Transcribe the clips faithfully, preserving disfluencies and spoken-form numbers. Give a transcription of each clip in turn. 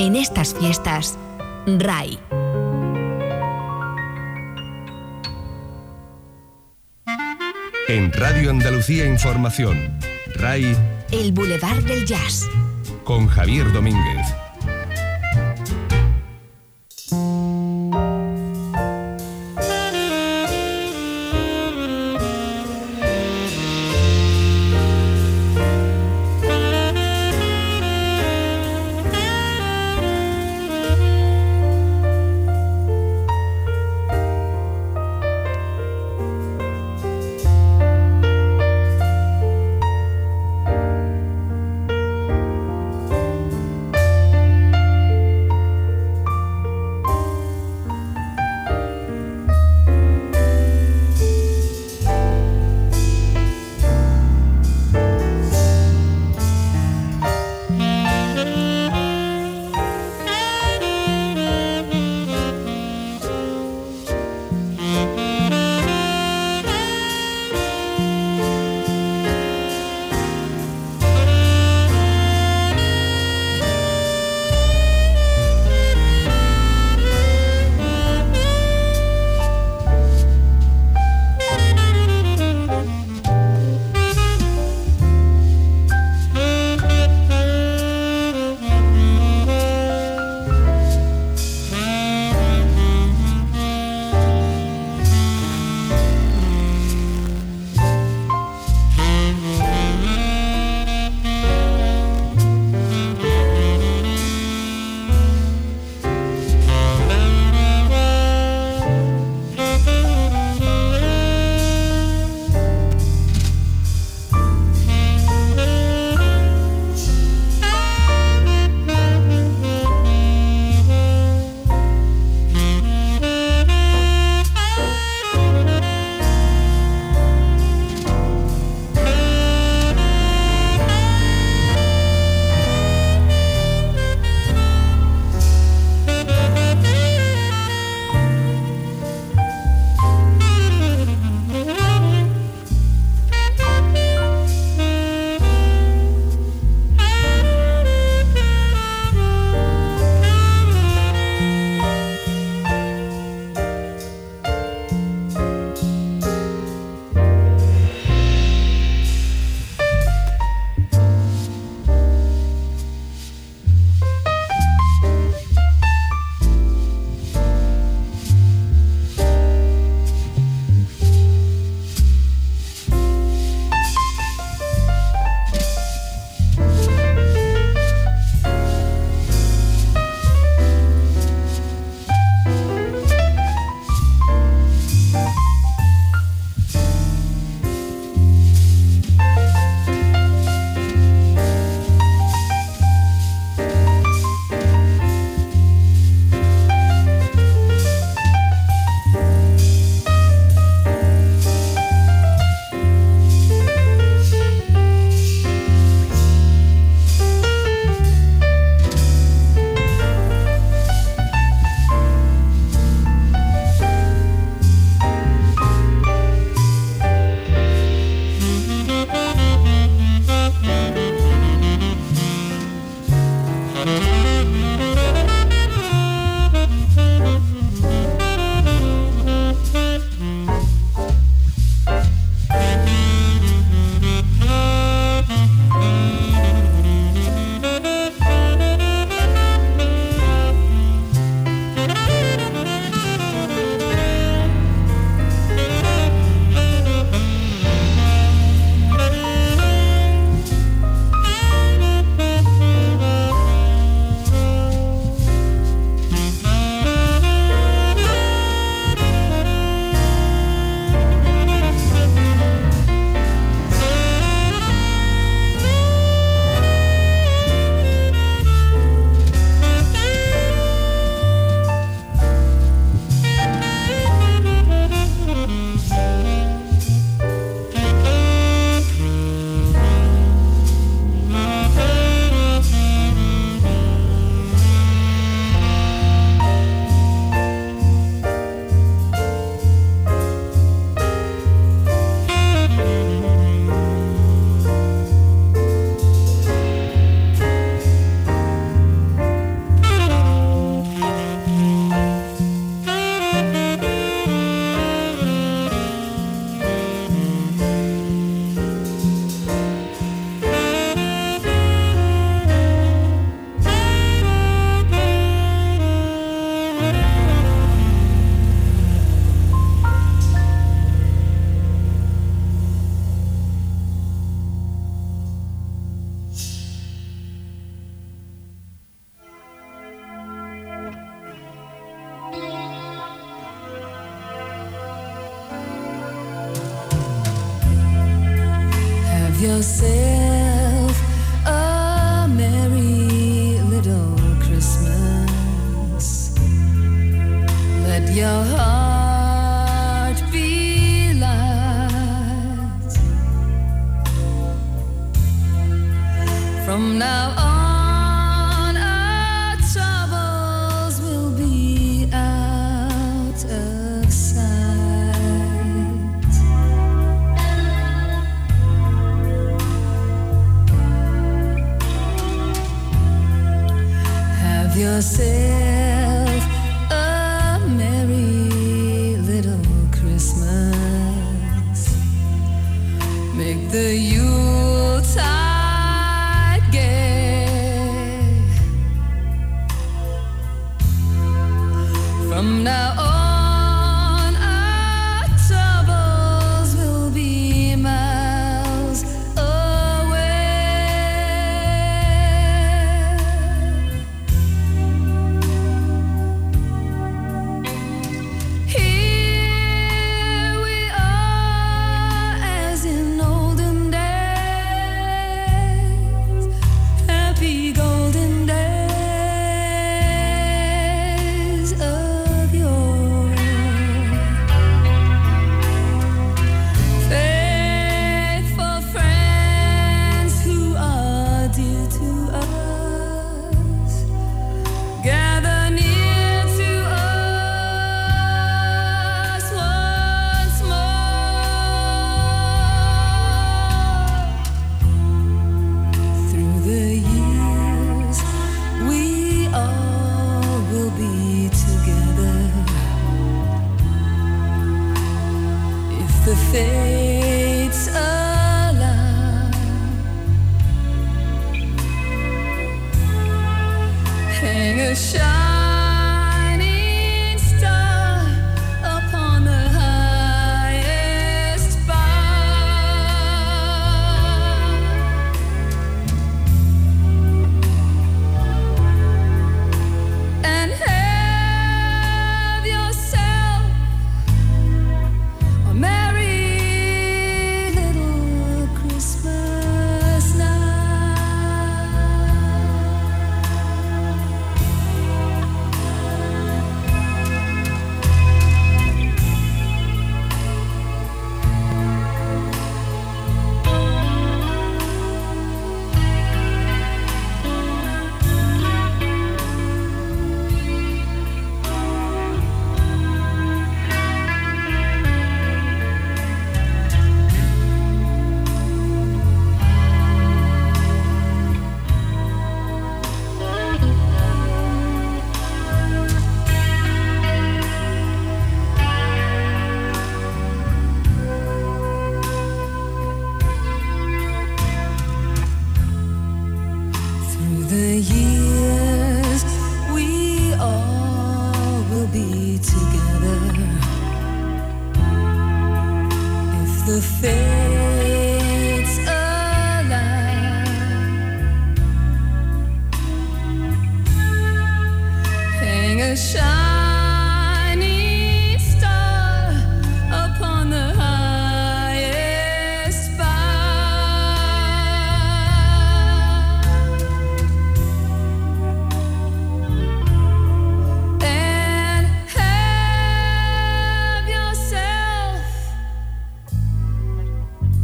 En estas fiestas, R A I. En Radio Andalucía Información, R A I. El Boulevard del Jazz. Con Javier Domínguez. yourself a merry little Christmas. Let your heart be light. From now on, our troubles will be out of sight. Have yourself a merry little Christmas. Make the Yuletide gay. From now on, our troubles will be miles away. Here we are as in olden days, happy golden days of yore. Faithful friends who are dear to us, gather near to us once more. Through the years, we all will be together. If the fates allow, hang a shining star upon the highest bough, and have yourself a merry little Christmas now. Through the years, we all will be together. If the fates allow, hang a shining star upon the highest bough, and have yourself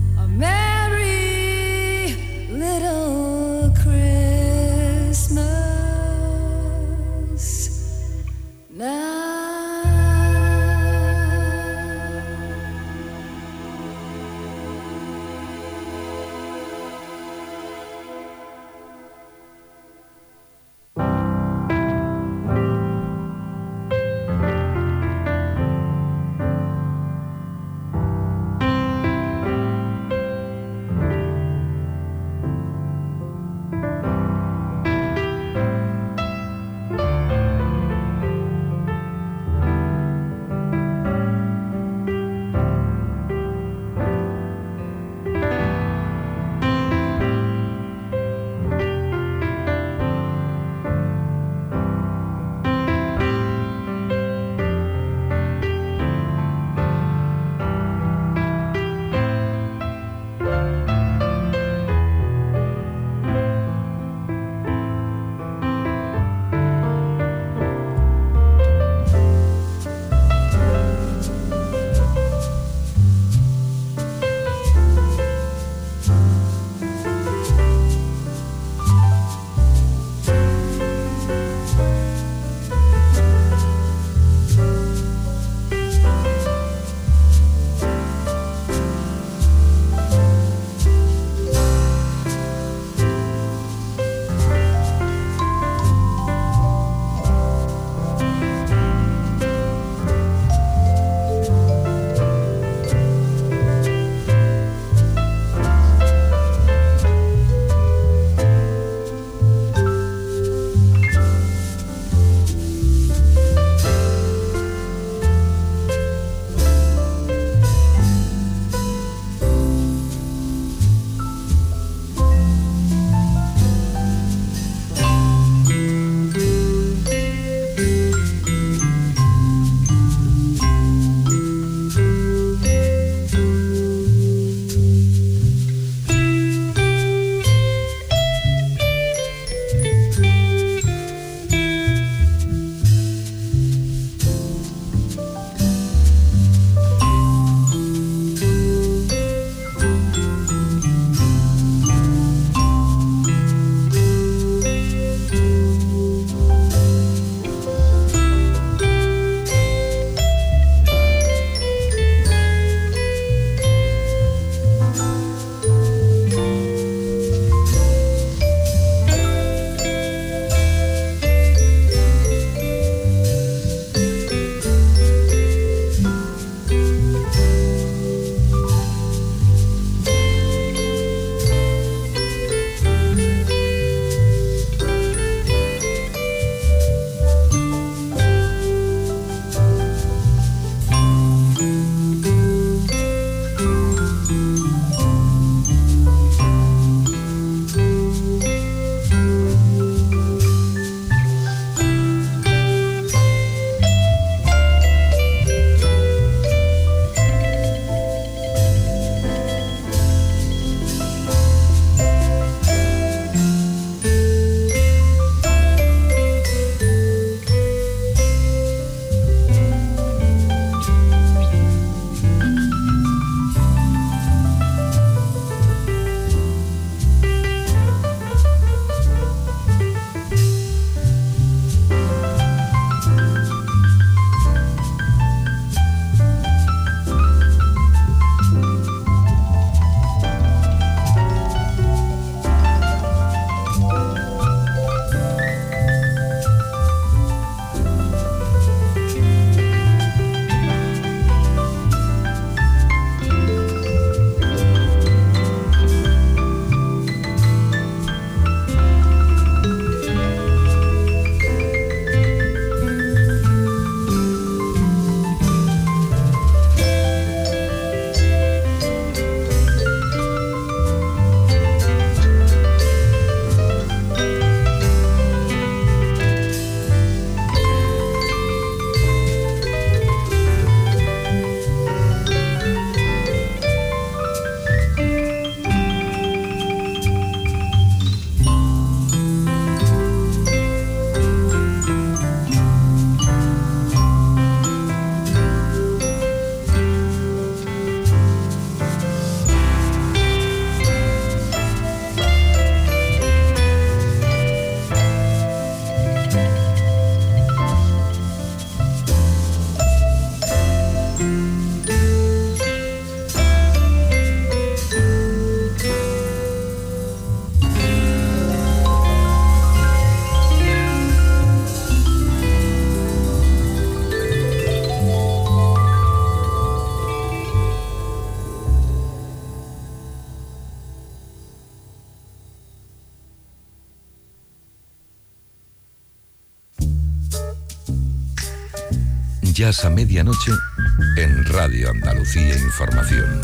jazz a medianoche en Radio Andalucía Información.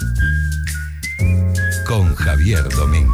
Con Javier Domínguez.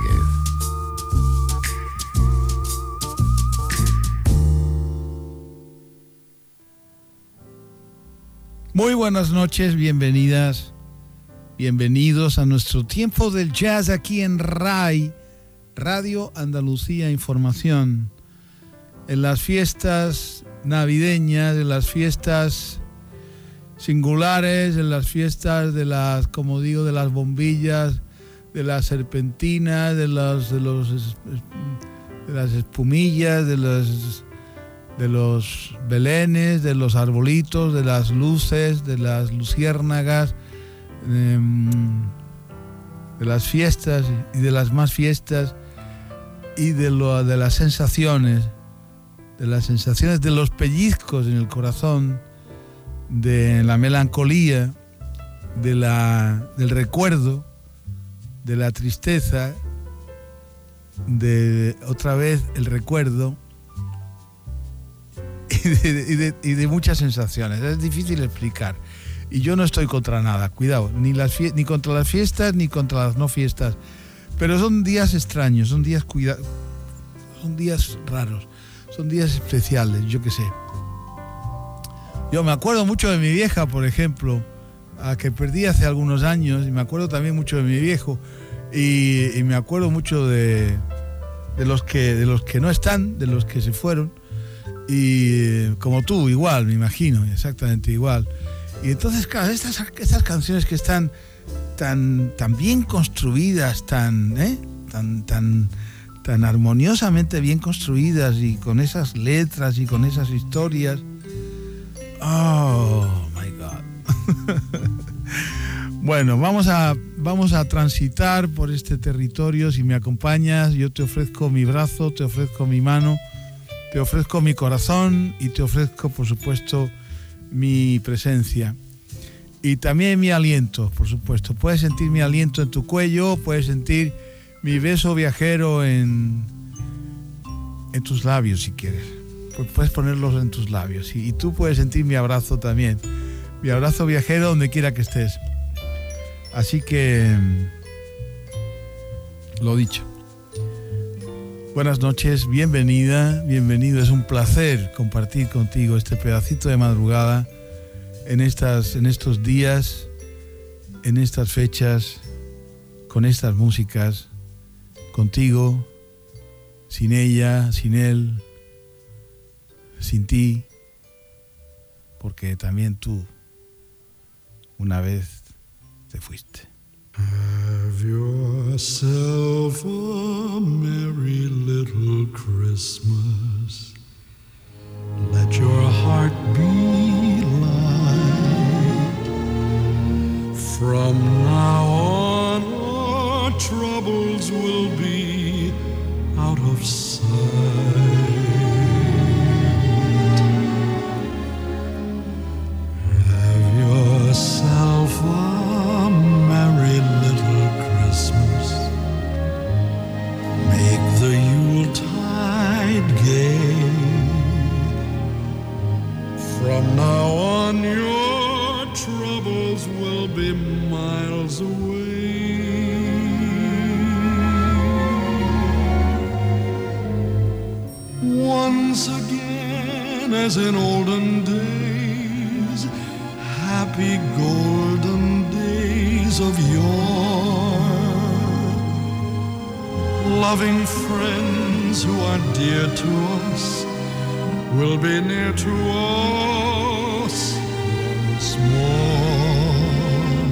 Muy buenas noches, bienvenidas, bienvenidos a nuestro tiempo del jazz aquí en R A I, Radio Andalucía Información. En las fiestas navideñas, en las fiestas singulares, en las fiestas de las, como digo, de las bombillas, de las serpentinas, de los, de los, de las espumillas, de los, de los belenes, de los arbolitos, de las luces, de las luciérnagas, de, de las fiestas y de las más fiestas y de lo, de las sensaciones. de las sensaciones, de los pellizcos en el corazón, de la melancolía, de la, del recuerdo, de la tristeza, de otra vez el recuerdo y de, y de, y de muchas sensaciones. Es difícil explicar. Y yo no estoy contra nada, cuidado, ni, las fie- ni contra las fiestas ni contra las no fiestas. Pero son días extraños, son días cuida- son días raros. Son días especiales, yo qué sé. Yo me acuerdo mucho de mi vieja, por ejemplo, a que perdí hace algunos años, y me acuerdo también mucho de mi viejo, y, y me acuerdo mucho de, de, los que, de los que no están, de los que se fueron, y como tú, igual, me imagino, exactamente igual. Y entonces, claro, estas, estas canciones que están tan, tan bien construidas, tan, ¿eh? tan, tan... tan armoniosamente bien construidas y con esas letras y con esas historias. Oh, my God. Bueno, vamos a, vamos a transitar por este territorio. Si me acompañas, yo te ofrezco mi brazo, te ofrezco mi mano, te ofrezco mi corazón y te ofrezco, por supuesto, mi presencia. Y también mi aliento, por supuesto. Puedes sentir mi aliento en tu cuello, puedes sentir mi beso viajero en, en tus labios, si quieres. Pues puedes ponerlos en tus labios. Y, y tú puedes sentir mi abrazo también. Mi abrazo viajero donde quiera que estés. Así que, lo dicho. Buenas noches, bienvenida, bienvenido. Es un placer compartir contigo este pedacito de madrugada en, estas, en estos días, en estas fechas, con estas músicas. Contigo, sin ella, sin él, sin ti, porque también tú una vez te fuiste. Have yourself a merry little Christmas. Let your heart be light. From now on, troubles will be out of sight. Have yourself a merry little Christmas. Make the Yuletide gay. From now on, your troubles will be miles away. Once again, as in olden days, happy golden days of yore, loving friends who are dear to us will be near to us once more.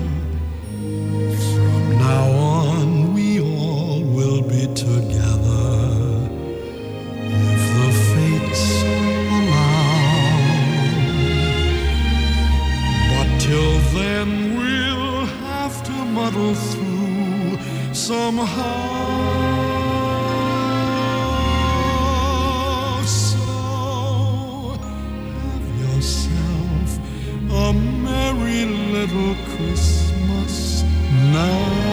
From now on, we all will be together. Till then we'll have to muddle through somehow. So have yourself a merry little Christmas now.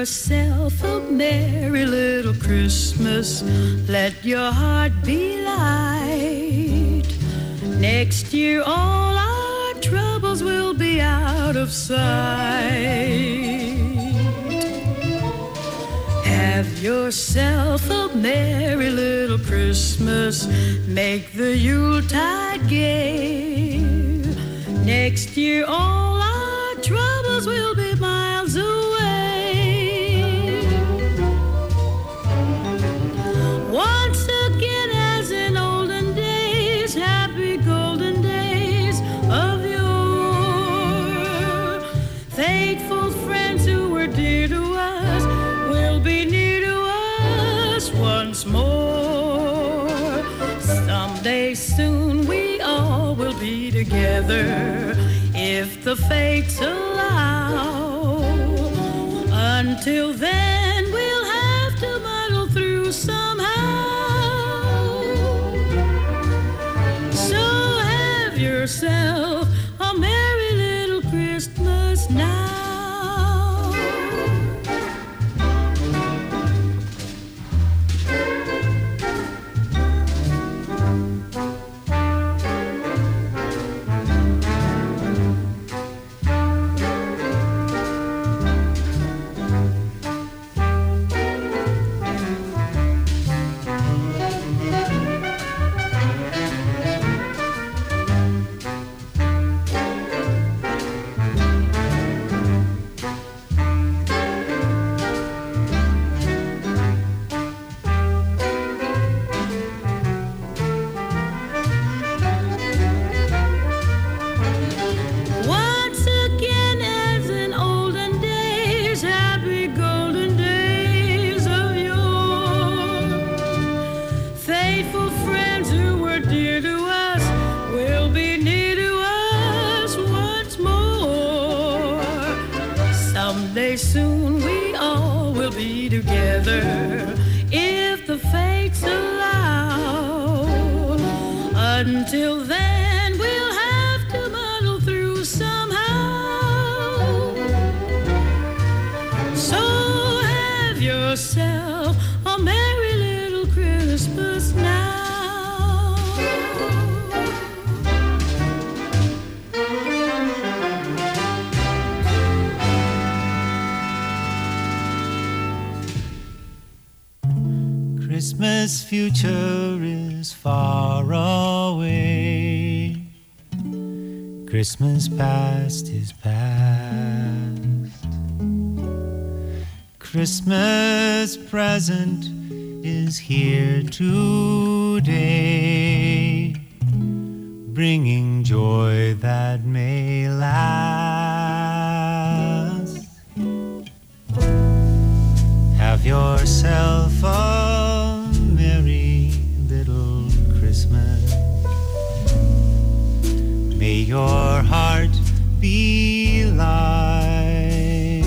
yourself a merry little Christmas. Let your heart be light. Next year all our troubles will be out of sight. Have yourself a merry little Christmas. Make the Yuletide gay. Next year all our troubles will be miles away. Once again as in olden days, happy golden days of yore. Faithful friends who were dear to us will be near to us once more. Someday soon we all will be together if the fates allow. Until then we'll have to muddle through somehow. So have yourself a merry little Christmas now. Soon we all will be together if the fates allow. Until then we'll have to muddle through somehow. So have yourself a merry little Christmas now. Christmas future is far away. Christmas past is past. Christmas present is here today, bringing joy that may last. Have yourself a may your heart be light.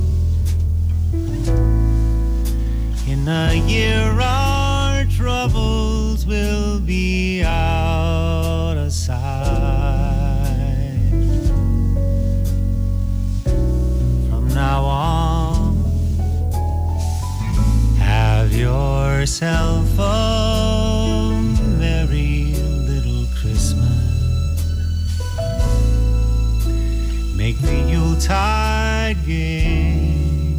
In a year our troubles will be out of sight. From now on, have yourself a merry little Christmas. Make the Yuletide gay.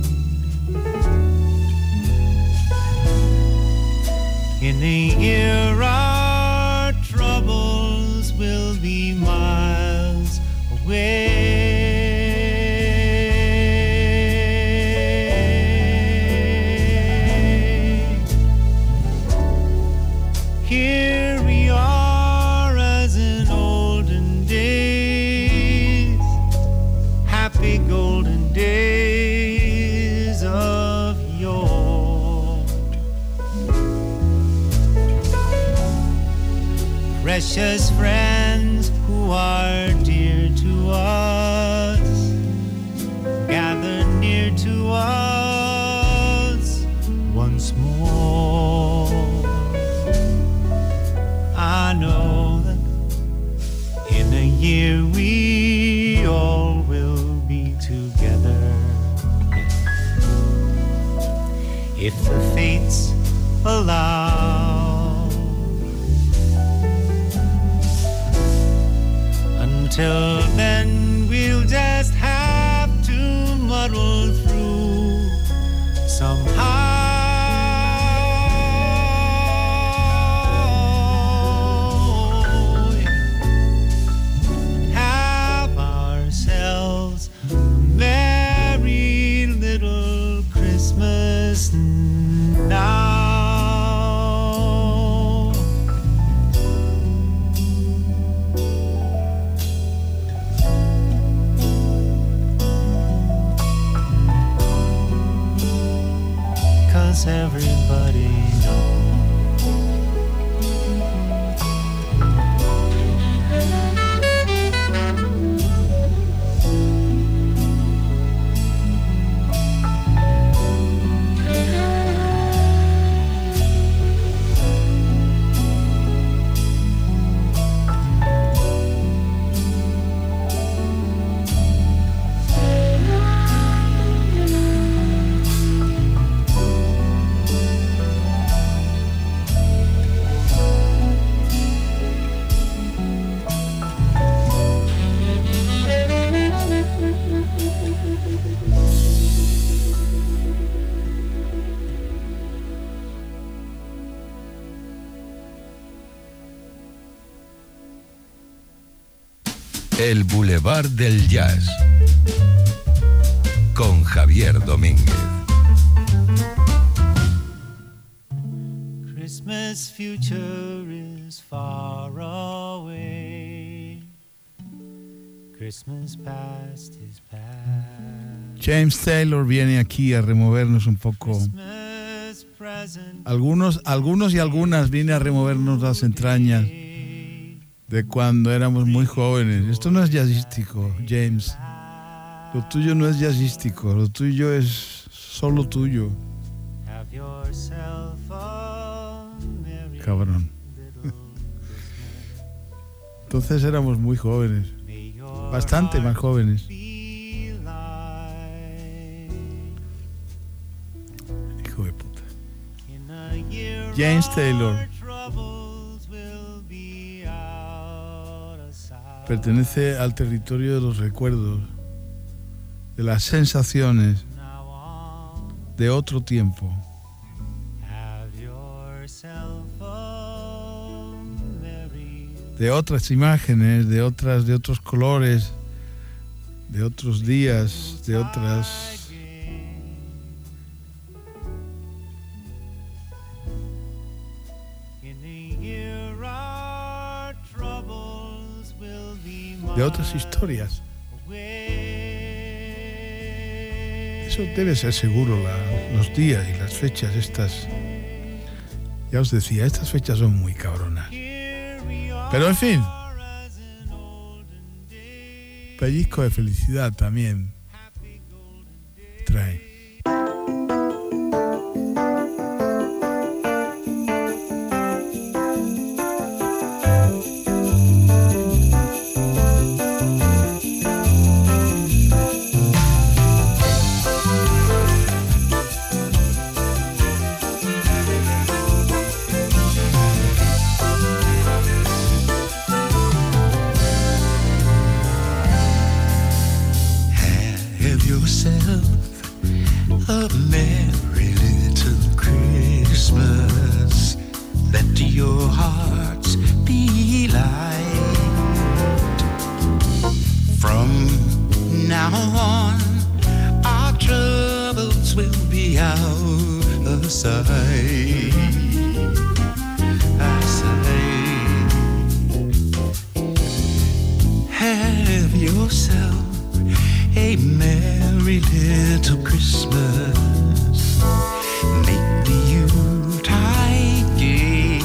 In a year our troubles will be miles away. Here we are as in olden days, happy golden days of yore. Precious friends who are dear to us, gather near to us once more. I know that in a year we all will be together. Till then we'll just have to muddle through somehow. Have ourselves a merry little Christmas now. 'Cause everybody knows El Boulevard del Jazz con Javier Domínguez. Christmas future is far away. Christmas past is past. James Taylor viene aquí a removernos un poco. Christmas present Algunos, algunos y algunas viene a removernos las entrañas de cuando éramos muy jóvenes. Esto no es jazzístico, James. Lo tuyo no es jazzístico, lo tuyo es solo tuyo. Have yourself a merry Cabrón. Entonces éramos muy jóvenes, May your bastante más jóvenes. be light. Hijo de puta. In a year James Taylor. our troubles will be out of sight. Pertenece al territorio de los recuerdos, de las sensaciones Now on, de otro tiempo. have yourself a merry De otras imágenes, de otras, de otros colores, de otros días, de otras. In a year our troubles will be de otras historias. Eso debe ser seguro, la- los días y las fechas estas. Ya os decía, estas fechas son muy cabronas. Pero en fin, pellizco de felicidad también trae. Have yourself a merry little Christmas. Let your hearts be light. From now on, our troubles will be out of sight. I say, have yourself a merry little Christmas. Make the Yuletide gay.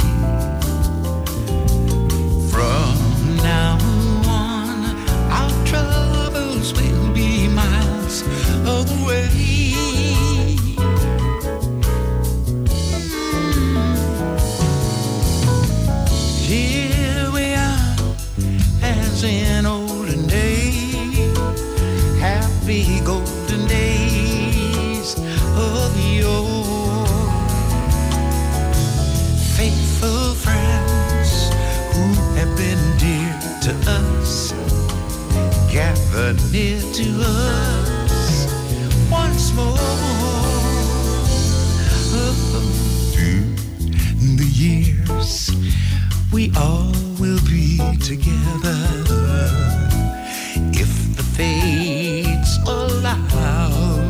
From now on, our troubles will be miles away. Here we are, as in olden days, happy golden days of yore. Faithful friends who have been dear to us gather near to us once more. Oh, through the years, we all will be together if the fates allow.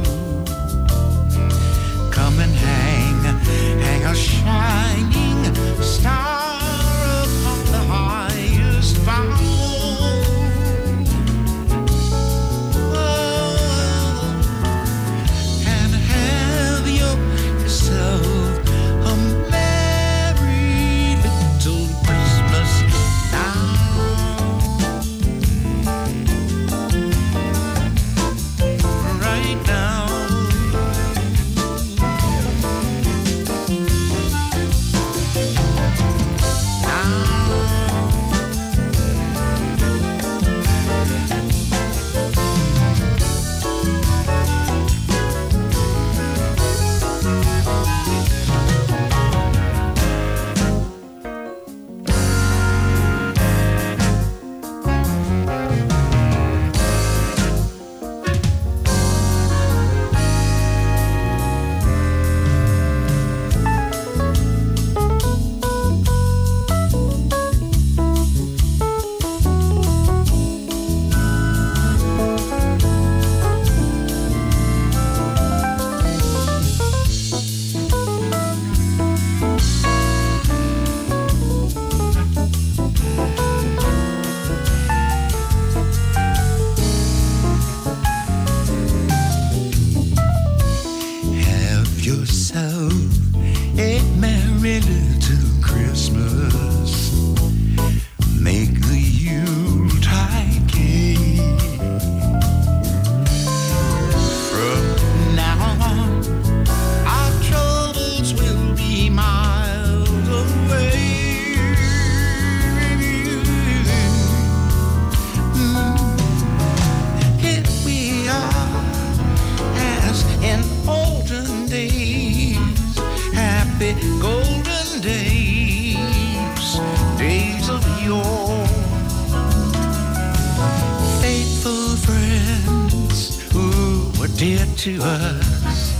Come and hang, hang a shining star upon the highest bough. To us,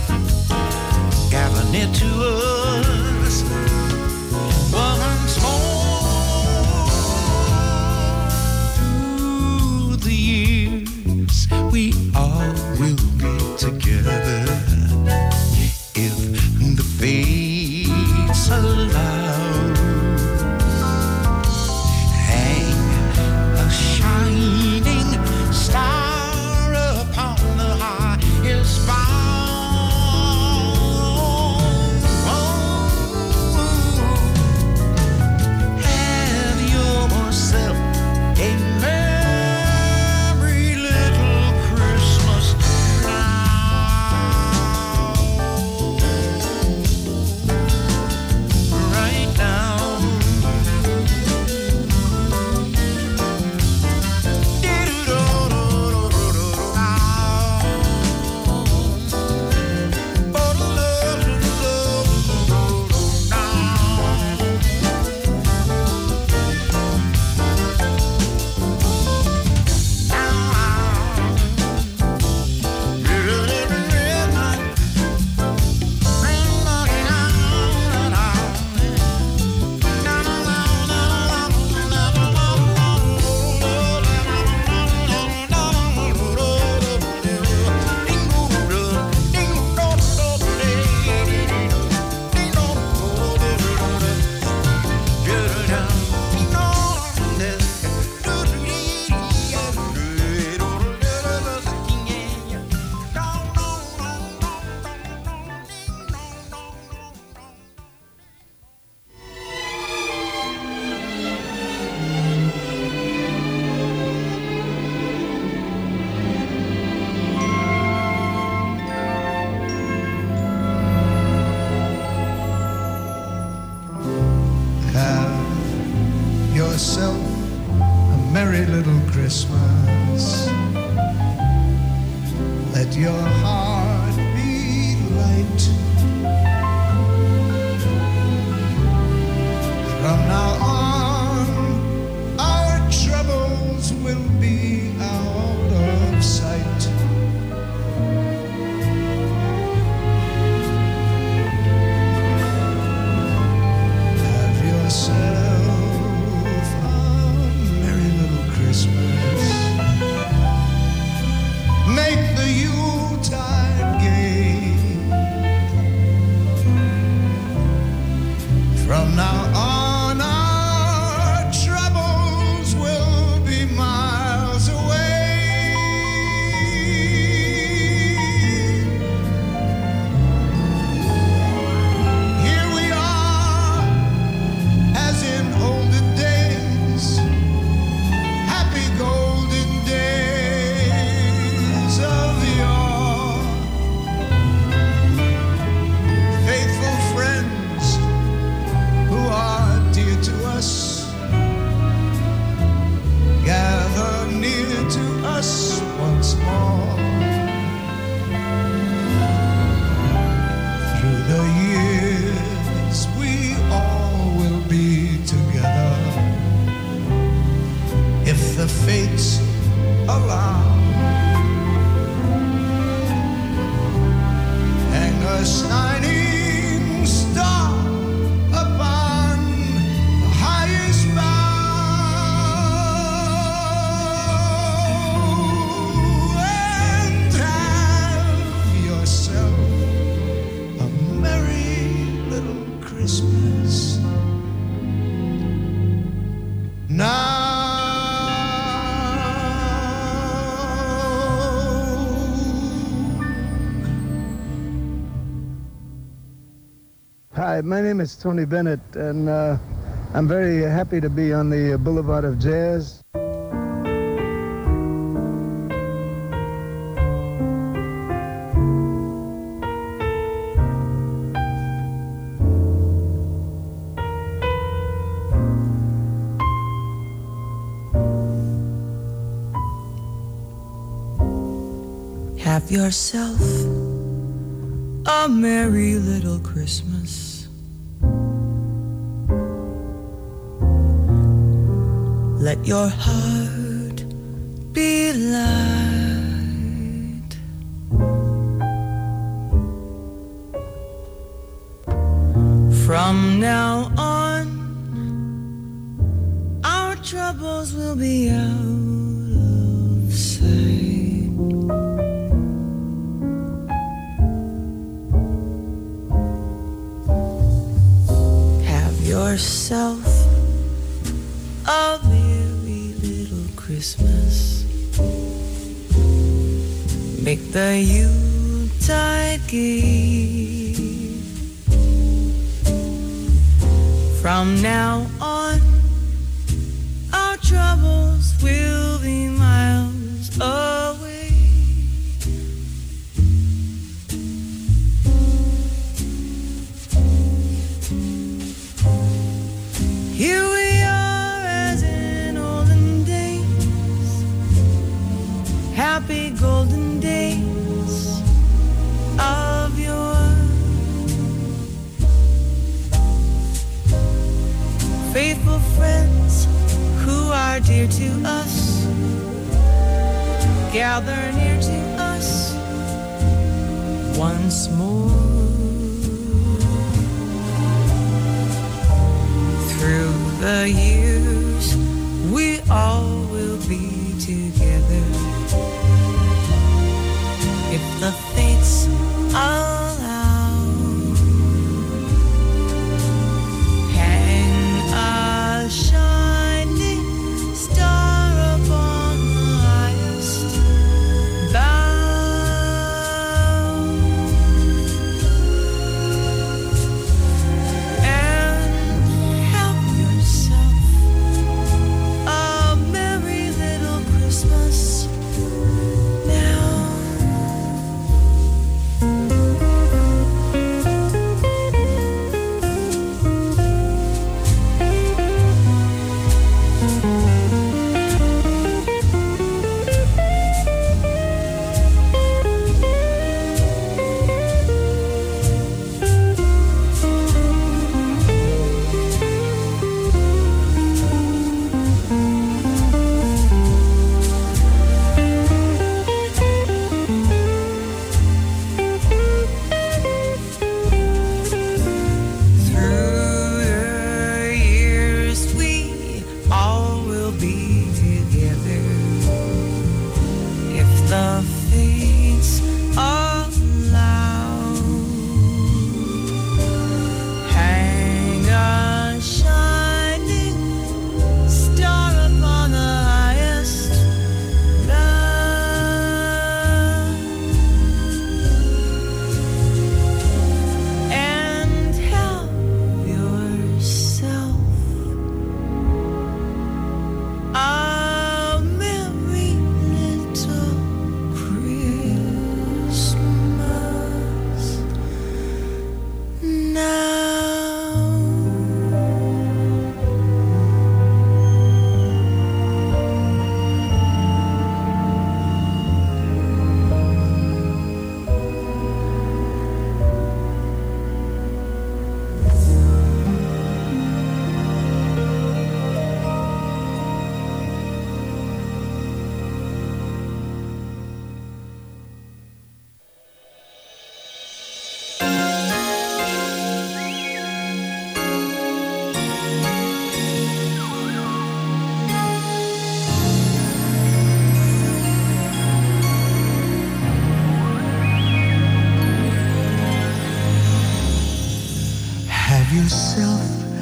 gather near to us once more. Through the years, we all will be together if the fates allow. Hang a shining star upon the high. Have yourself a merry little Christmas now. Right now. yourself a merry little Christmas. Let your heart be light. From now on, our troubles will be our yourself a merry little Christmas. Make the Yuletide gay. From now on, our troubles will be miles away. Here we are, as in olden days, happy golden days of yore. Faithful friends who are dear to us, gather near to us once more. Through the years we all will be together, if the fates allow. Hang a shining star upon the highest bough, and have yourself a merry little Christmas now. Hi, my name is Tony Bennett, and uh, I'm very happy to be on the Boulevard of Jazz. Have yourself a merry little Christmas. Let your heart be light. From now on, our troubles will be out of sight. Have yourself a merry little Christmas. Make the Yuletide gay. From now on, our troubles will be miles away. Here we are, as in olden days, happy golden days of yore. Faithful friends who are dear to us, gather near to us once more. Through the years, we all will be together, if the fates allow. Hang a shining star upon the highest bough, and have yourself a merry little Christmas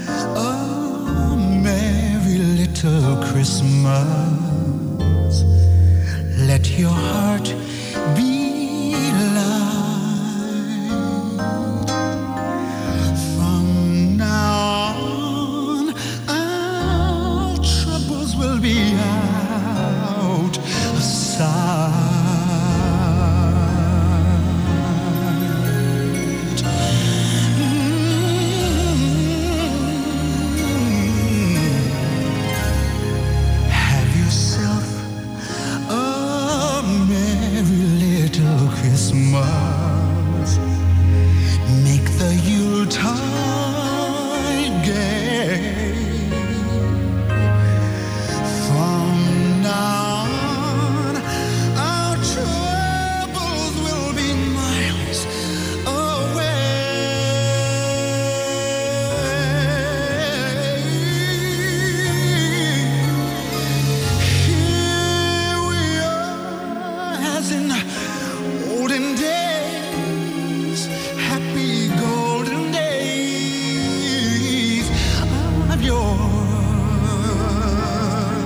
a merry little Christmas. Let your heart be light. From now on, our troubles will be out of sight. Christmas, make the Yuletide gay. From now on, our troubles will be miles away. Here we are, as in olden days, happy golden days of yore.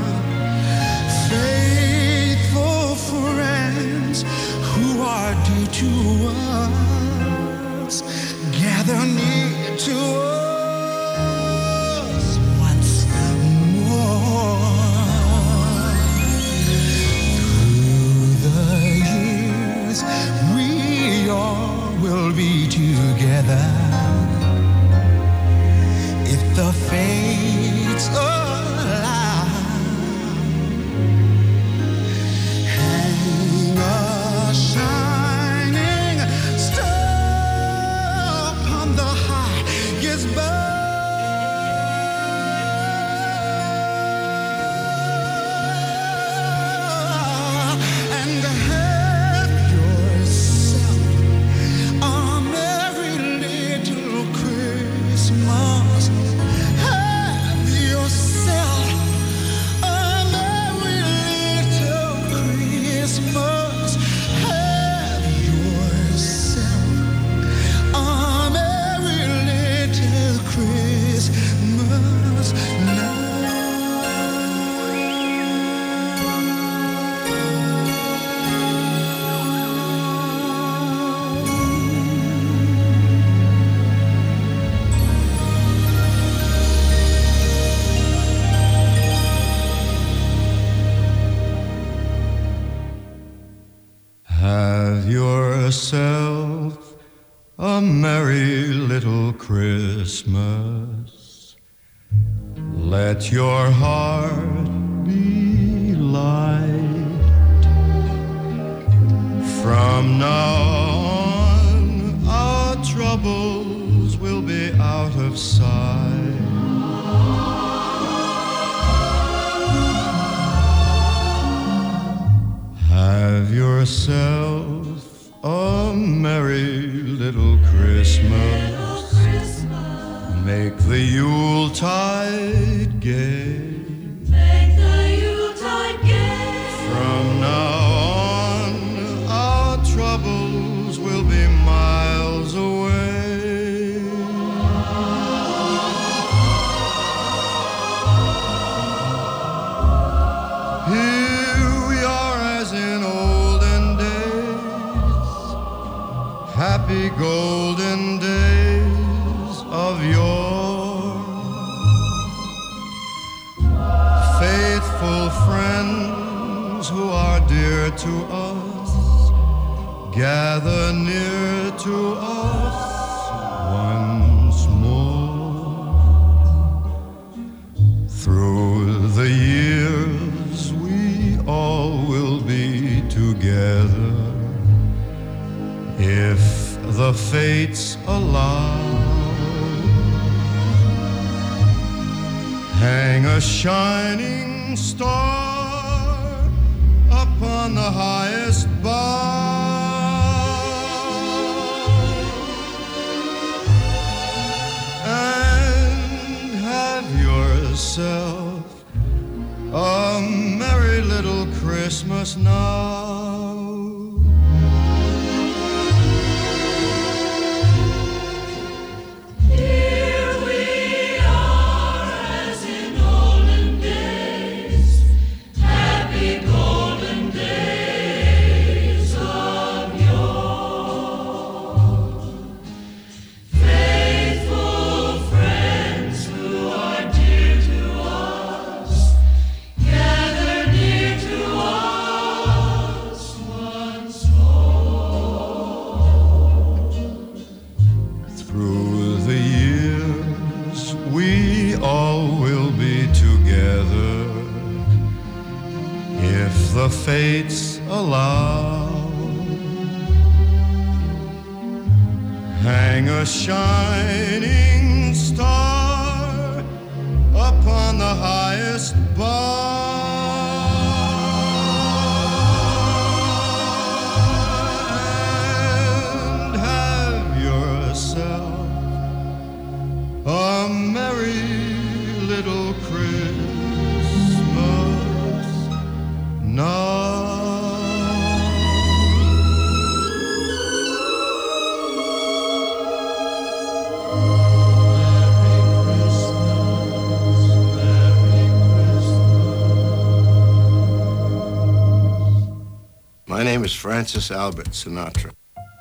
Faithful friends who are dear to us, gather near to us once more. Through the years, we all will be together if the fates allow. Hang a shining star upon the highest bough. And have yourself a merry little Christmas. Have yourself a merry little Christmas. Have yourself a merry little Christmas now. Have yourself a merry little Christmas. Let your heart be light. From now on, our troubles will be out of sight. Have yourself a merry little Christmas. Make the Yuletide gay. Make the Yuletide gay. From now on, our troubles will be miles away. Here we are as in olden days, happy golden days of yore. Faithful friends who are dear to us, gather near to us once more. Through the years, we all will be together if the fates allow. Hang a shining star upon the highest bough, and have yourself a merry little Christmas now. Here we are. we all will be together if the fates allow. Hang a shining star upon the highest bar and have yourself a merry little Christmas now. My name is Francis Albert Sinatra.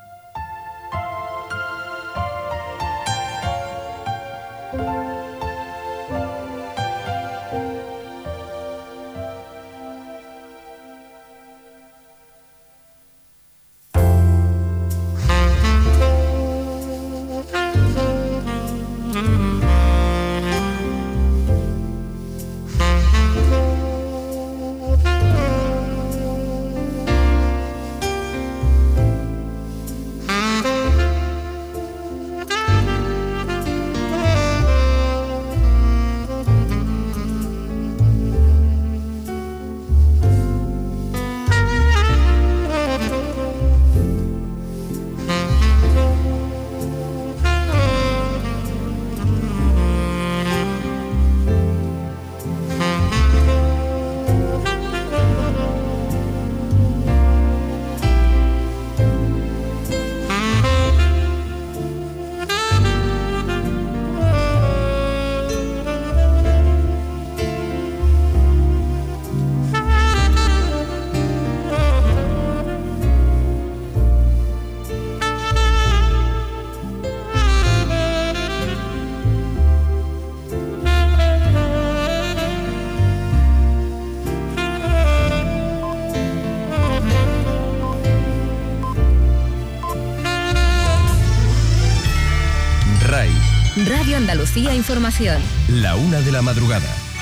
Radio Andalucía Información. La una de la madrugada.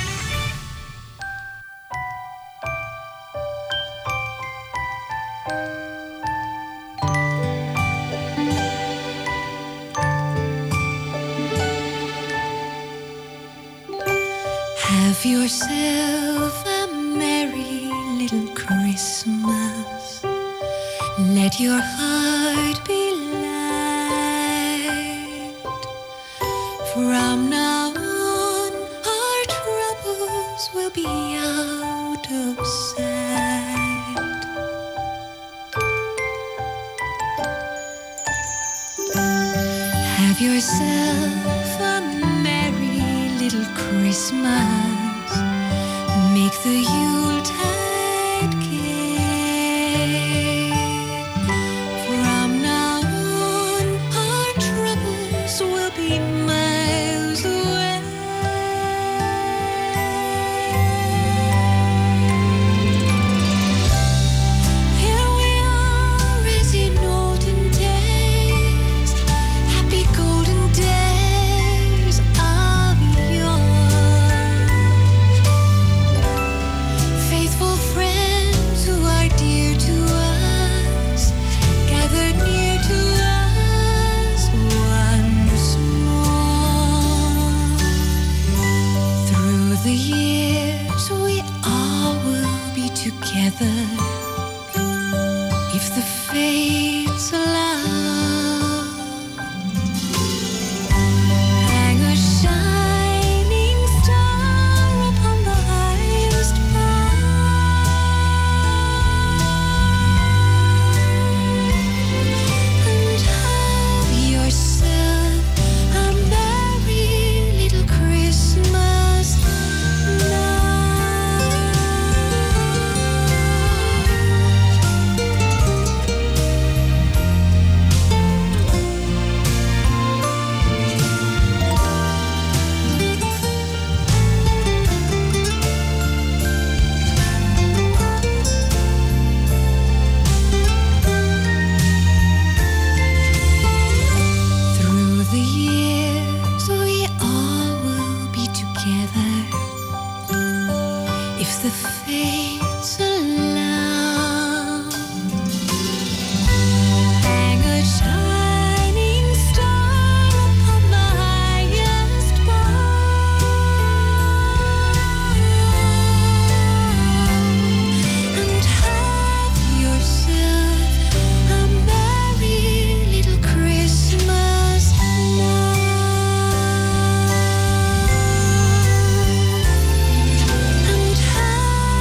Have yourself a merry little Christmas. Let your heart be light. From now on, our troubles will be out of sight. Have yourself a merry little Christmas. Make the Yuletide gay. From now on, our troubles will be miles away. Here we are as in olden days, happy golden days of yore. Faithful friends who are dear to us, gathered near to us once more. Through the years we all will be together if the fates allow. Hang a shining star upon the highest and have yourself a merry little Christmas now. if the fates allow. Hang a shining star upon the highest bough, and have yourself a merry little Christmas now. And have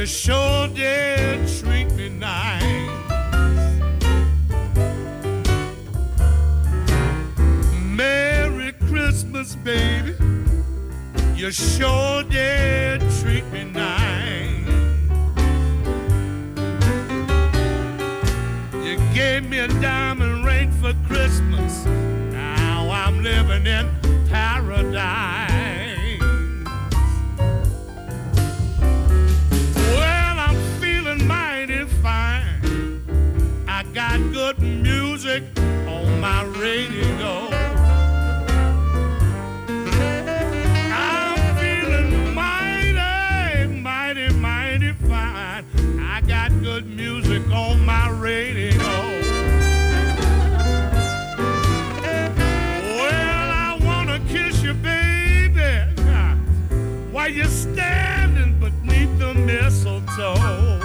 You sure did treat me nice. Merry Christmas, baby. You sure did treat me nice. You gave me a diamond ring for Christmas. Now I'm living in paradise. Well, I'm feeling mighty fine. I got good music on my radio. I'm feeling mighty, mighty, mighty fine. I got good music on my radio. Well, I wanna kiss you, baby, while you're standing beneath the mistletoe.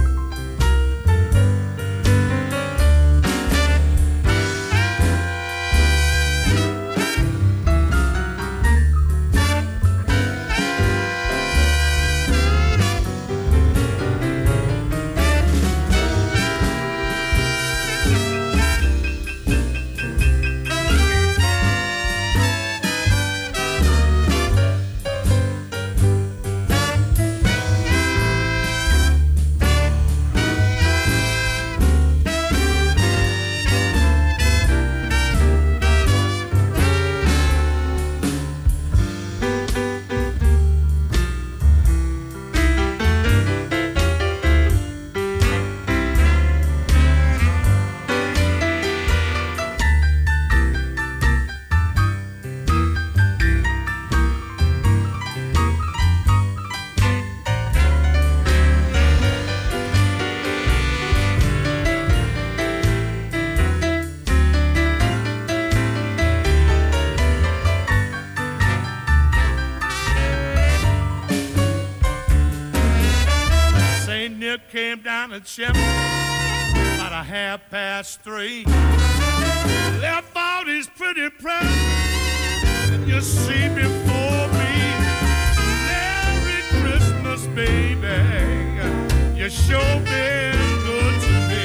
Came down the chimney about a half past three. Left all these pretty presents that you see before me. Merry Christmas, baby. You sure been good to me.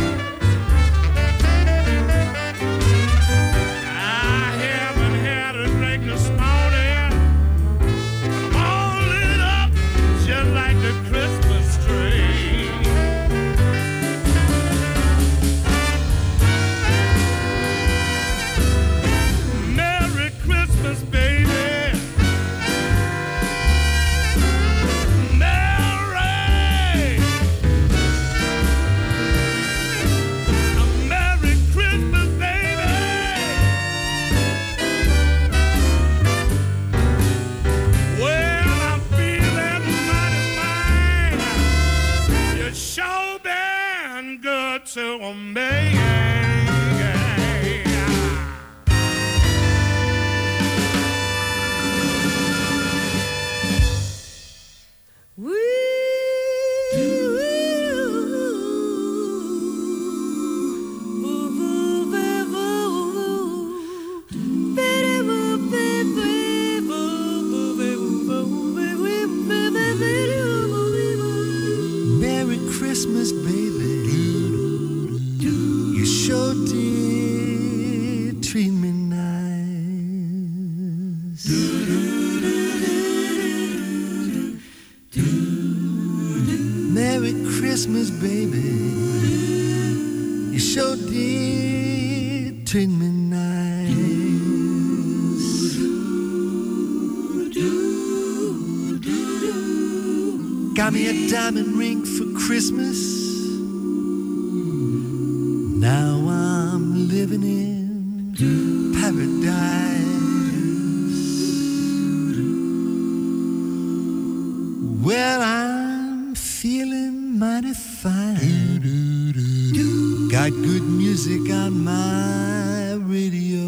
I haven't had a drink this morning, but I'm all lit up just like the Christmas tree. So amazing. Merry Christmas, baby. You sure did treat me nice. Merry Christmas, baby. You sure did treat me nice. Got me a diamond ring for Christmas. Now I'm living in paradise. Well, I'm feeling mighty fine. Got good music on my radio.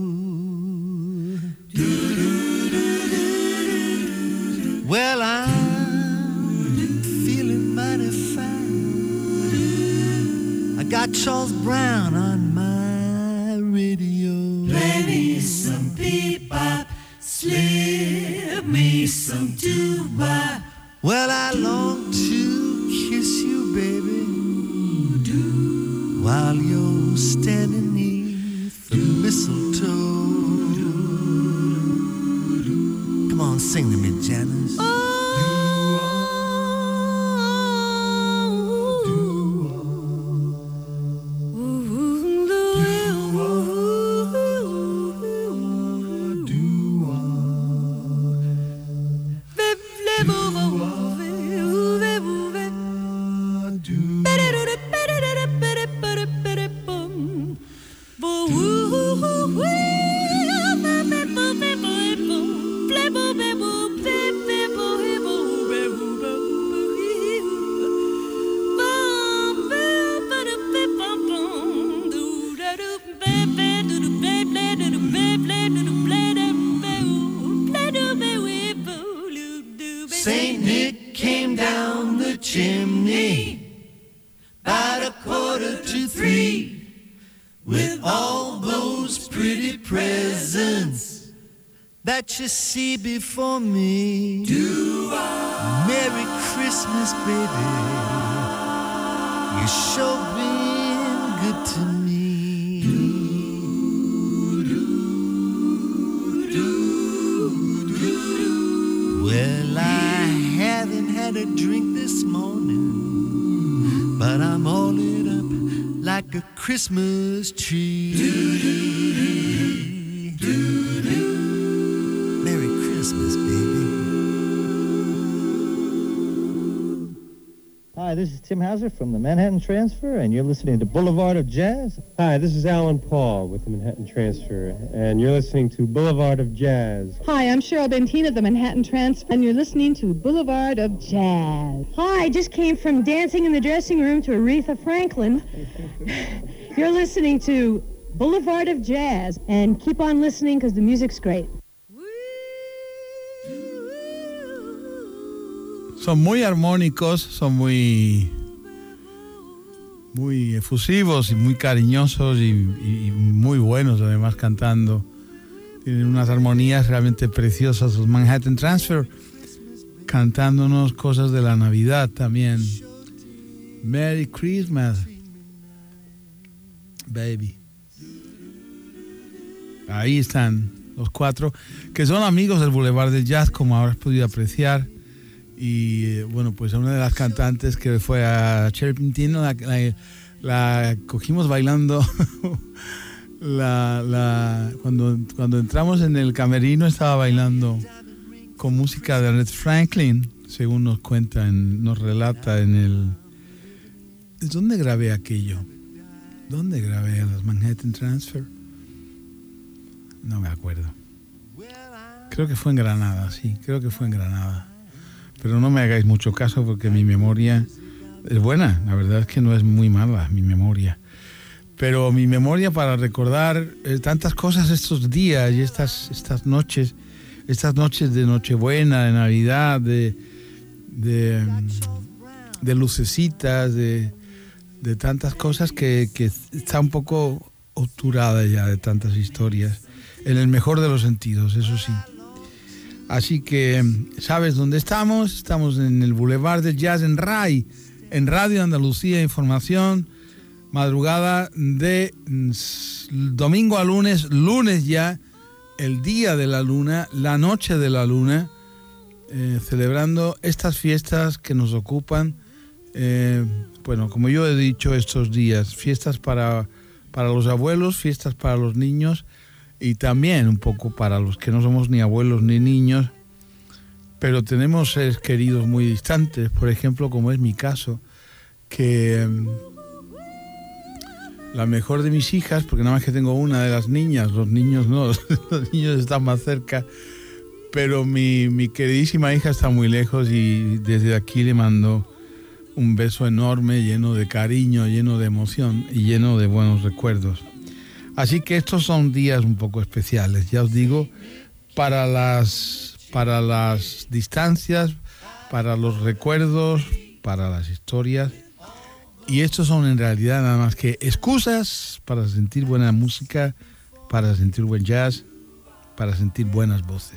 Well, I'm feeling mighty fine. I got Charles Brown on my radio. Play me some bebop, slip me some doo-wop. Well, I long to kiss you, baby, while you're standing neath the mistletoe. Come on, sing to me, Janice. Saint Nick came down the chimney about a quarter to three with all those pretty presents that you see before me. Do I? Merry Christmas, baby. You sure been good to me. Well, I haven't had a drink this morning, but I'm all lit up like a Christmas tree. Merry Christmas, baby. Hi, this is Tim Hauser from the Manhattan Transfer, and you're listening to Boulevard of Jazz. Hi, this is Alan Paul with the Manhattan Transfer, and you're listening to Boulevard of Jazz. Hi, I'm Cheryl Bentina of the Manhattan Transfer, and you're listening to Boulevard of Jazz. Hi, I just came from dancing in the dressing room to Aretha Franklin. You're listening to Boulevard of Jazz, and keep on listening because the music's great. Son muy armónicos, son muy, muy efusivos y muy cariñosos y, y, y muy buenos además cantando. Tienen unas armonías realmente preciosas. Los Manhattan Transfer cantándonos cosas de la Navidad también. Merry Christmas, baby. Ahí están los cuatro, que son amigos del Boulevard del Jazz, como habrás podido apreciar. Y bueno, pues a una de las cantantes que fue a Cheryl Bentina, la, la, la cogimos bailando. la, la, cuando, cuando entramos en el camerino estaba bailando con música de Aretha Franklin, según nos cuenta, en, nos relata en el... ¿Dónde grabé aquello? ¿Dónde grabé los Manhattan Transfer? No me acuerdo. Creo que fue en Granada, sí, creo que fue en Granada. Pero no me hagáis mucho caso porque mi memoria es buena. La verdad es que no es muy mala mi memoria. Pero mi memoria para recordar eh, tantas cosas estos días y estas, estas noches, estas noches de Nochebuena, de Navidad, de, de, de lucecitas, de, de tantas cosas que, que está un poco obturada ya de tantas historias. En el mejor de los sentidos, eso sí. Así que, ¿sabes dónde estamos? Estamos en el Boulevard del Jazz en R A I, en Radio Andalucía Información, madrugada de domingo a lunes, lunes ya, el día de la luna, la noche de la luna, eh, celebrando estas fiestas que nos ocupan, eh, bueno, como yo he dicho estos días, fiestas para, para los abuelos, fiestas para los niños, y también un poco para los que no somos ni abuelos ni niños, pero tenemos seres queridos muy distantes, por ejemplo, como es mi caso, que um, la mejor de mis hijas, porque nada más que tengo una de las niñas, los niños no, los niños están más cerca, pero mi, mi queridísima hija está muy lejos y desde aquí le mando un beso enorme, lleno de cariño, lleno de emoción y lleno de buenos recuerdos. Así que estos son días un poco especiales, ya os digo, para las, para las distancias, para los recuerdos, para las historias. Y estos son en realidad nada más que excusas para sentir buena música, para sentir buen jazz, para sentir buenas voces.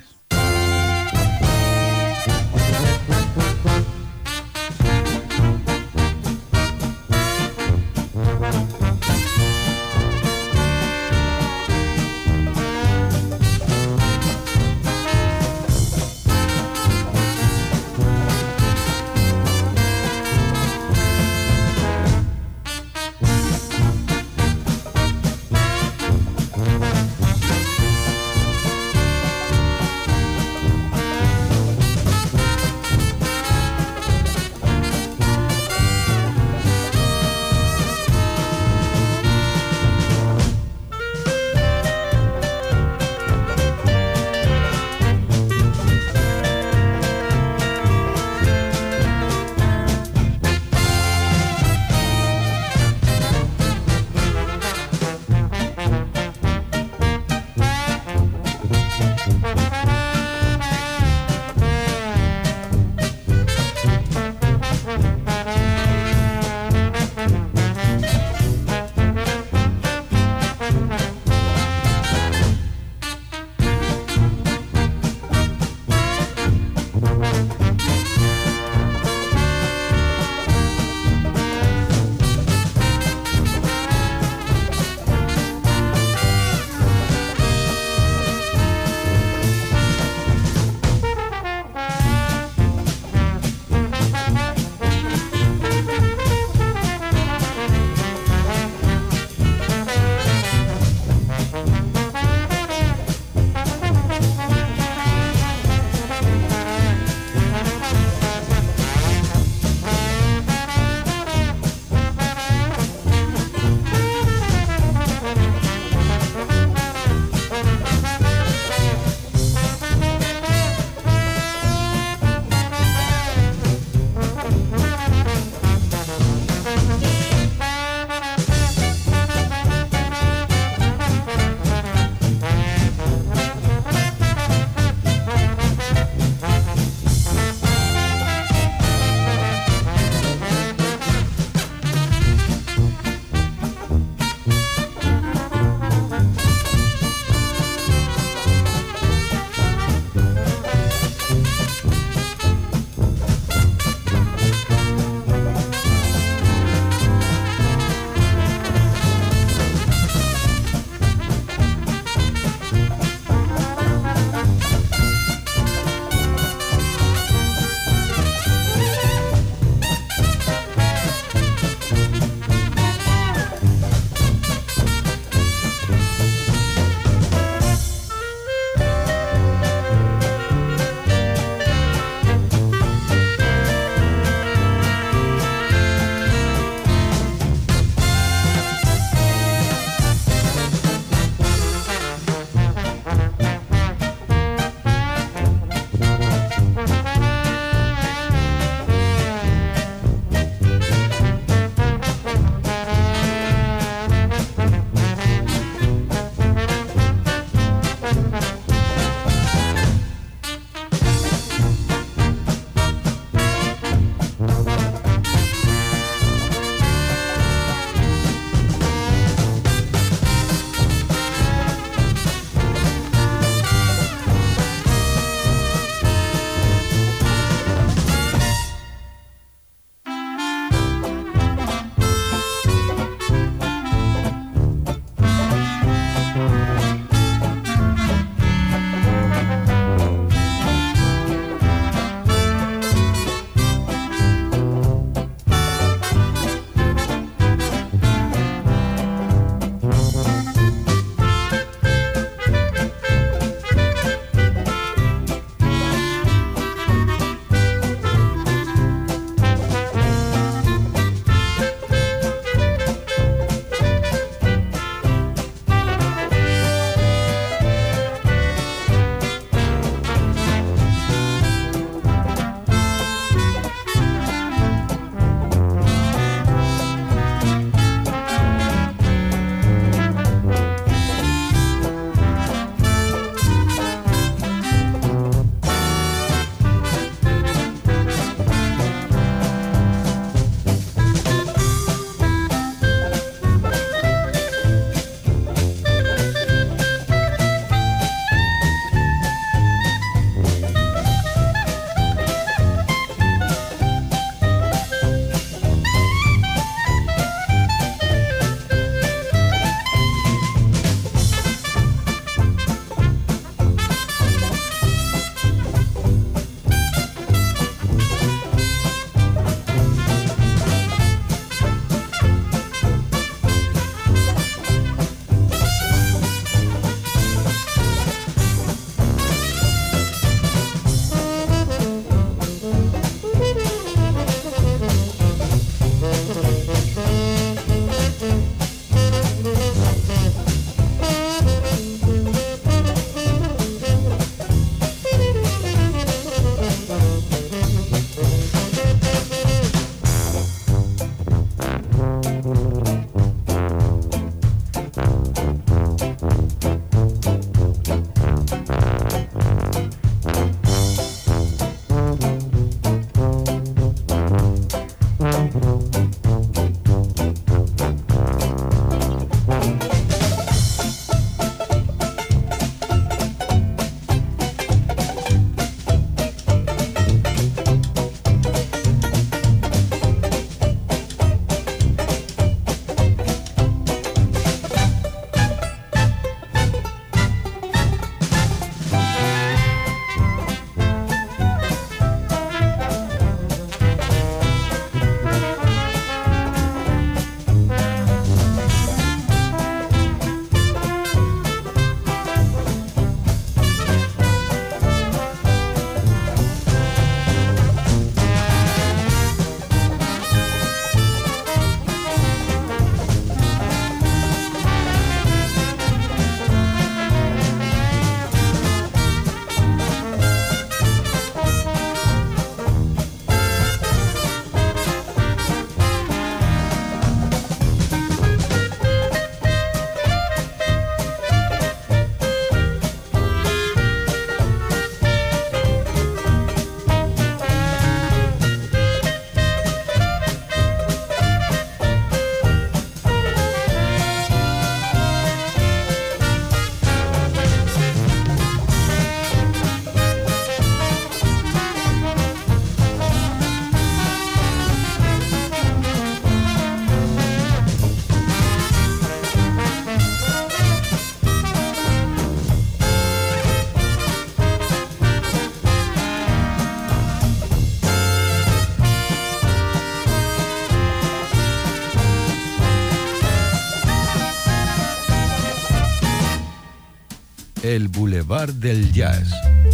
El Boulevard del Jazz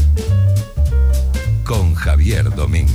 con Javier Domínguez.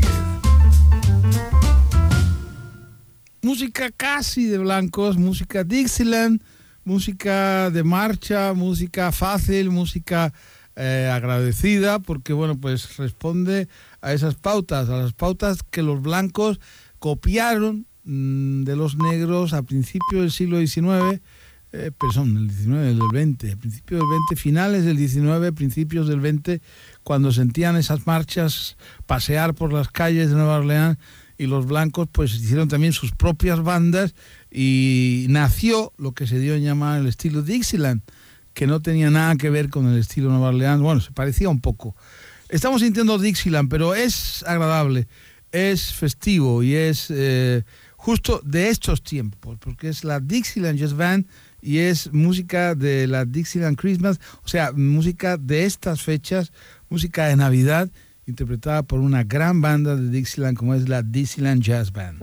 Música casi de blancos, música Dixieland, música de marcha, música fácil, música eh, agradecida, porque bueno, pues responde a esas pautas, a las pautas que los blancos copiaron mmm, de los negros a principios del siglo diecinueve, eh, perdón, del diecinueve, del veinte, principios del veinte, finales del diecinueve, principios del veinte, cuando sentían esas marchas pasear por las calles de Nueva Orleans, y los blancos pues hicieron también sus propias bandas y nació lo que se dio en llamar el estilo Dixieland, que no tenía nada que ver con el estilo Nueva Orleans. Bueno, se parecía un poco. Estamos sintiendo Dixieland, pero es agradable, es festivo y es eh, justo de estos tiempos, porque es la Dixieland Jazz Band y es música de la Dixieland Christmas, o sea, música de estas fechas, música de Navidad, interpretada por una gran banda de Dixieland como es la Dixieland Jazz Band.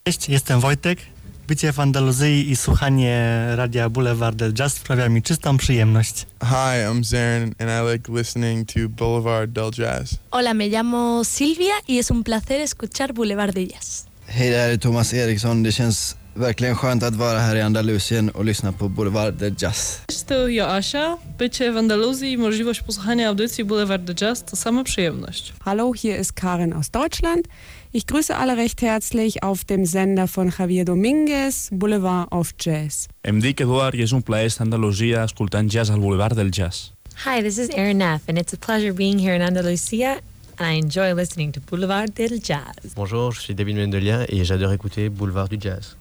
Cześć, jestem Wojtek. Bycie w Andaluzji i słuchanie radia Boulevard del Jazz sprawia mi czystą przyjemność. Hi, I'm Zarin and I like listening to Boulevard del Jazz. Hola, me llamo Silvia y es un placer escuchar Boulevard del Jazz. Hej, det här är Thomas Eriksson. Det känns verkligen skönt att vara här i Andalusien och lyssna på Boulevard del Jazz. Cześć, to Joasia. Bycie w Andaluzji i możliwość posłuchania audycji Boulevard del Jazz to sama przyjemność. Hallo, hier ist Karin aus Deutschland. Ich grüße alle recht herzlich auf dem Sender von Javier Domínguez, Boulevard of Jazz. Em dic Eduard i és un plaer estar a Andalusia escoltant jazz al Boulevard del Jazz. Hi, this is Erin Neff, and it's a pleasure being here in Andalusia, and I enjoy listening to Boulevard del Jazz. Bonjour, je suis David Mendelien et j'adore écouter Boulevard du Jazz.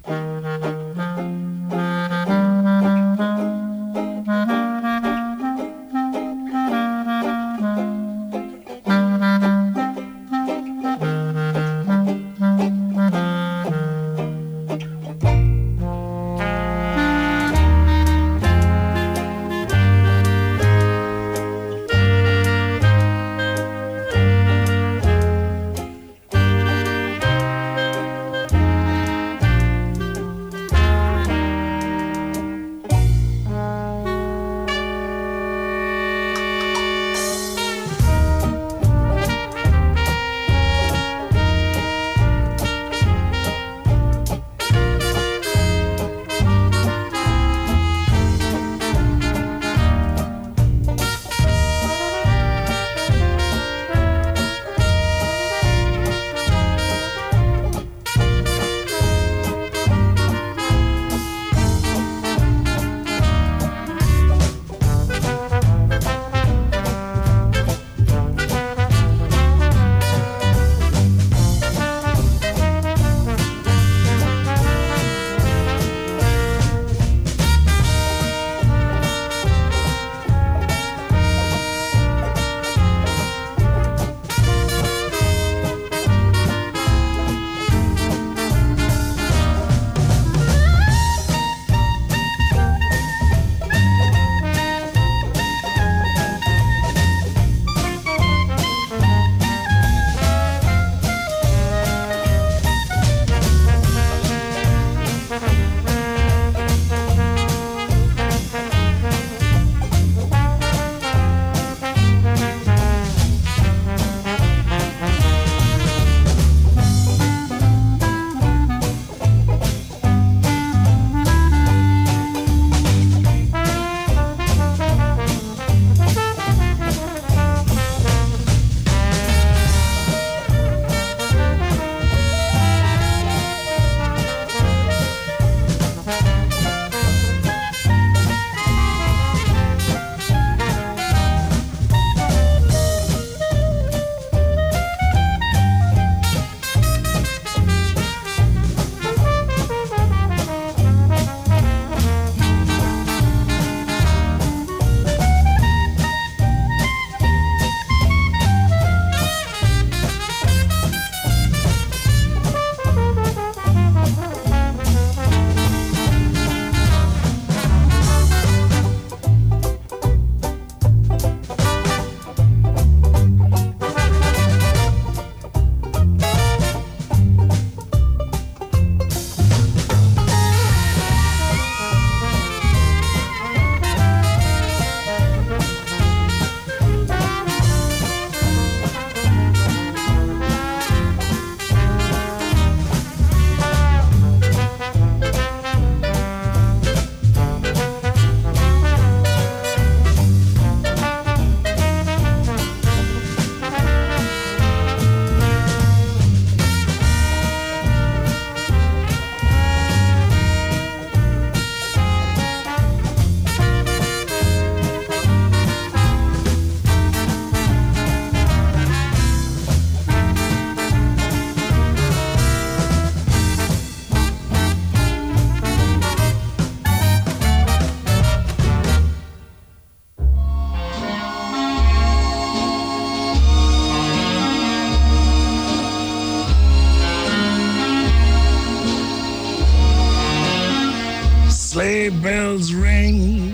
sleigh bells ring.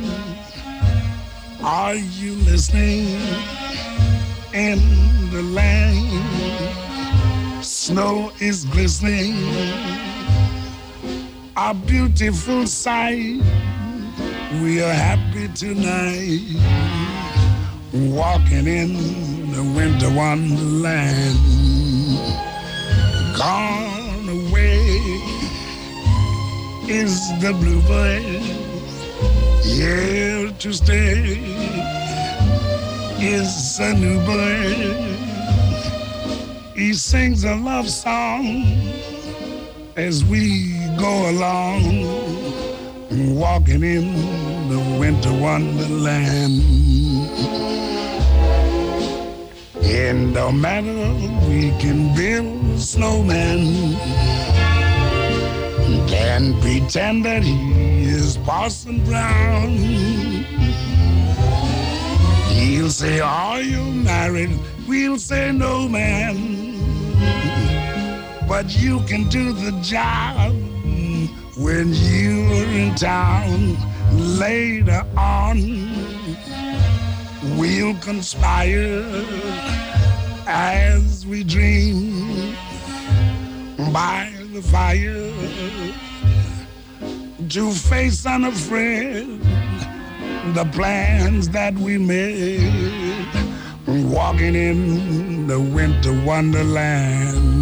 Are you listening? In the lane, snow is glistening. a beautiful sight. We are happy tonight, walking in the winter wonderland. Gone away is the bluebird, here to stay is a new bird. He sings a love song as we go along, walking in the winter wonderland. And no matter, we can build a snowman, can pretend that he is Parson Brown. He'll say, are you married? We'll say, no, man. But you can do the job when you're in town. Later on, we'll conspire as we dream by the fire to face unafraid the plans that we made, walking in the winter wonderland.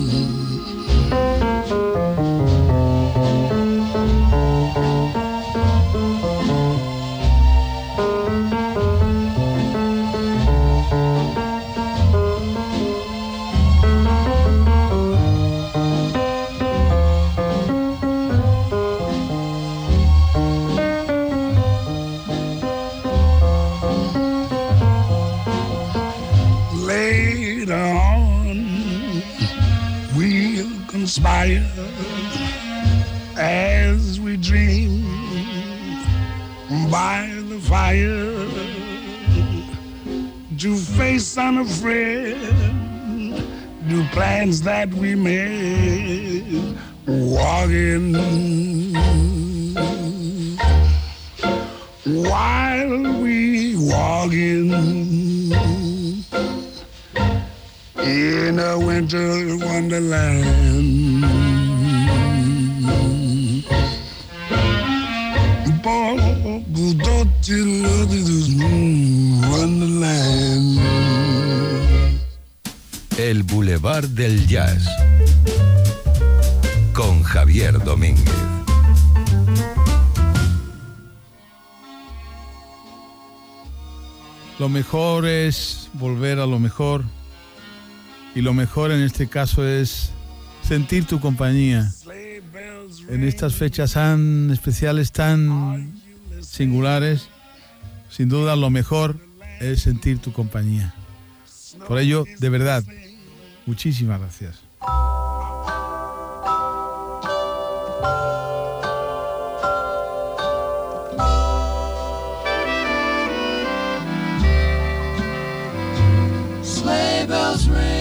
Conspire as we dream by the fire to face unafraid the plans that we made, walking while we walking in a winter wonderland. Wonderland. El Boulevard del Jazz con Javier Domínguez. Lo mejor es volver a lo mejor. Y lo mejor en este caso es sentir tu compañía. En estas fechas tan especiales, tan singulares, sin duda lo mejor es sentir tu compañía. Por ello, de verdad, muchísimas gracias. Sleigh bells ring.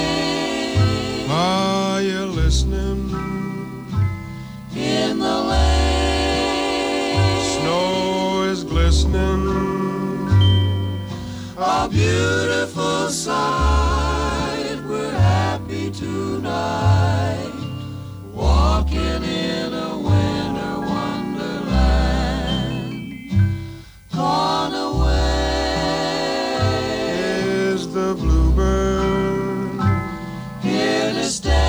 Are you listening? In the lane, snow is glistening. A beautiful sight. We're happy tonight, walking in a winter wonderland. Gone away is the bluebird, here to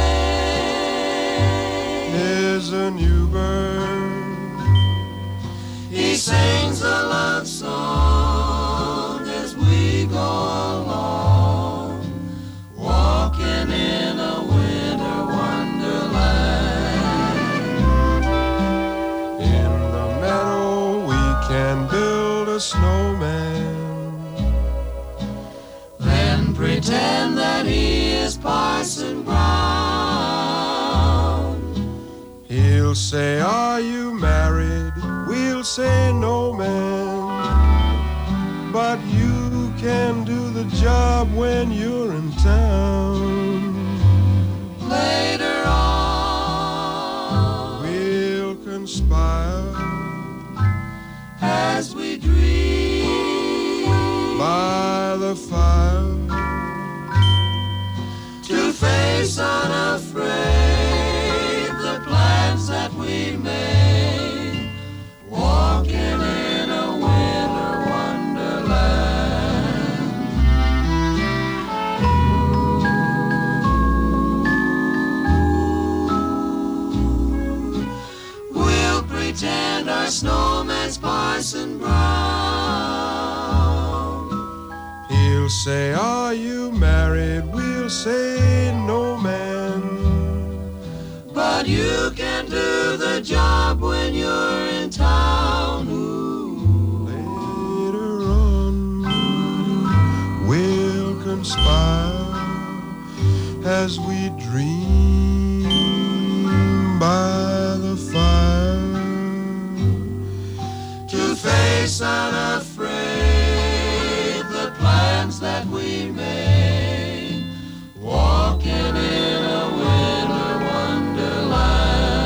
stay is a new bird. He sings a love song as we go along, walking in a winter wonderland. In the meadow we can build a snowman, then pretend that he is Parson Brown. He'll say, are you married? We'll say, no, man. But you can do the job when you're in town. Later on, we'll conspire as we dream by the fire to face unafraid the plans that we made, Are you married? We'll say no, man. But you can do the job when you're in town. Ooh. Later on, we'll conspire as we dream by the fire to face unafraid the plans that we made, walking in a winter wonderland.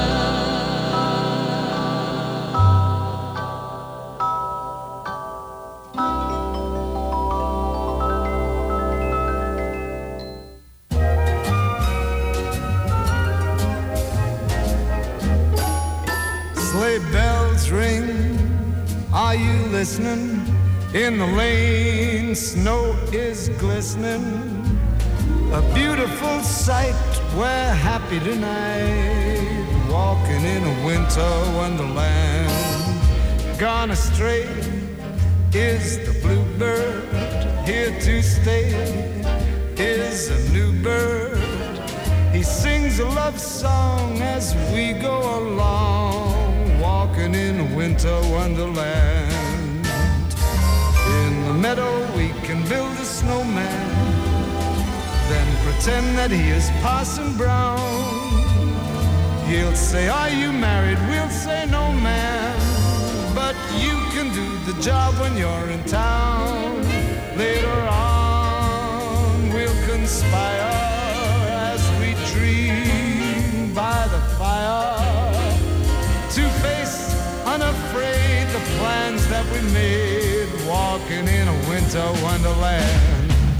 Sleigh bells ring, are you listening? In the lane, snow is glistening. A beautiful sight, we're happy tonight, walking in a winter wonderland. Gone astray is the bluebird, here to stay is a new bird. He sings a love song as we go along, walking in a winter wonderland. In the meadow we can build a snowman, then pretend that he is Parson Brown. He'll say, are you married? We'll say, no, man. But you can do the job when you're in town. Later on, we'll conspire as we dream by the fire to face unafraid the plans that we made, walking in a winter wonderland.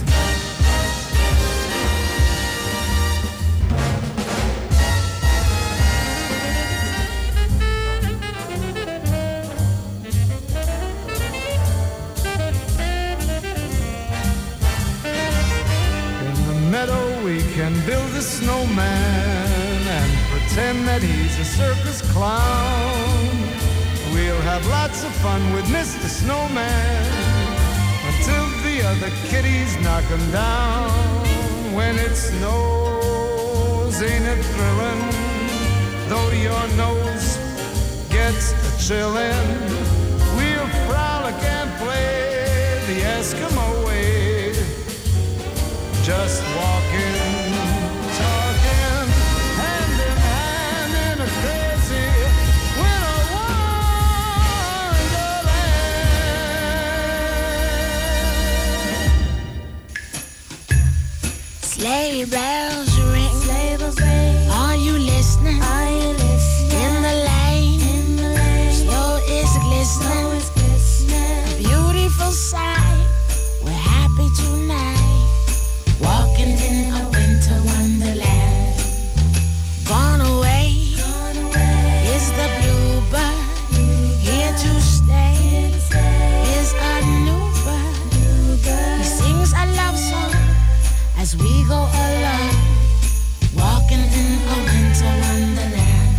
We can build a snowman and pretend that he's a circus clown. We'll have lots of fun with Mister Snowman until the other kitties knock him down. When it snows, ain't it thrilling? Though your nose gets a chillin', we'll frolic and play the Eskimo way, just walking, talking, hand in hand in a crazy winter wonderland. Sleigh bells ring, sleigh bells ring. Are you listening? Are you listening? In the lane, in the lane. Snow is glistening, snow is glistening. A beautiful sight. We're happy tonight, walking in a winter wonderland. Gone away, Gone away is the bluebird, here to stay is a new bird. He sings a love song as we go along, walking in a winter wonderland.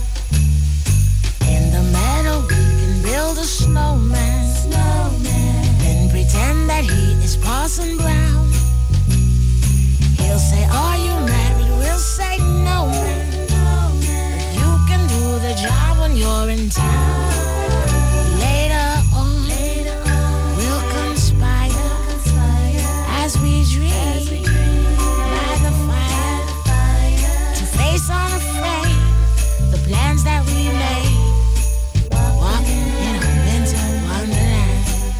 In the meadow we can build a snowman, snowman. Then pretend that he is Parson Brown. He'll say, are you married? We'll say, no, man. But you can do the job when you're in town. Later on, we'll conspire as we dream by the fire to face unafraid the plans that we made, walking in a winter wonderland.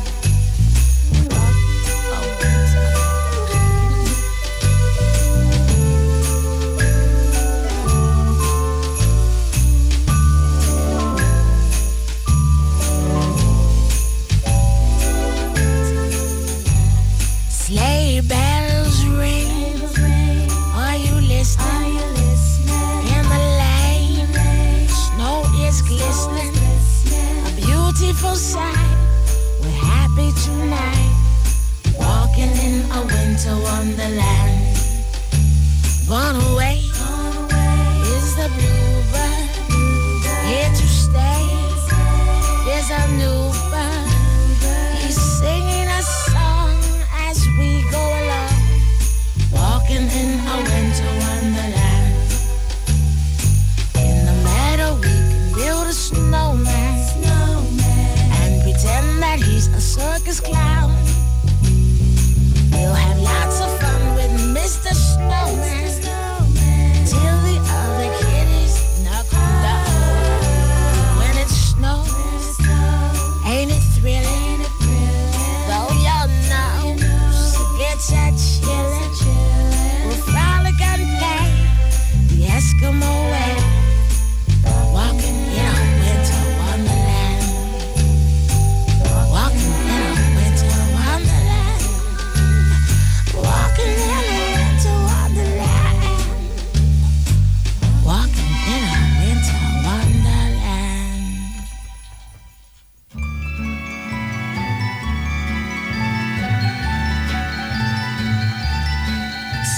Sleigh bells ring, are you listening? In the lane, snow is glistening, a beautiful sight. We're happy tonight, walking in a winter wonderland. Gone away is the bluebird, here to stay is a new bird. He's singing a song as we go along,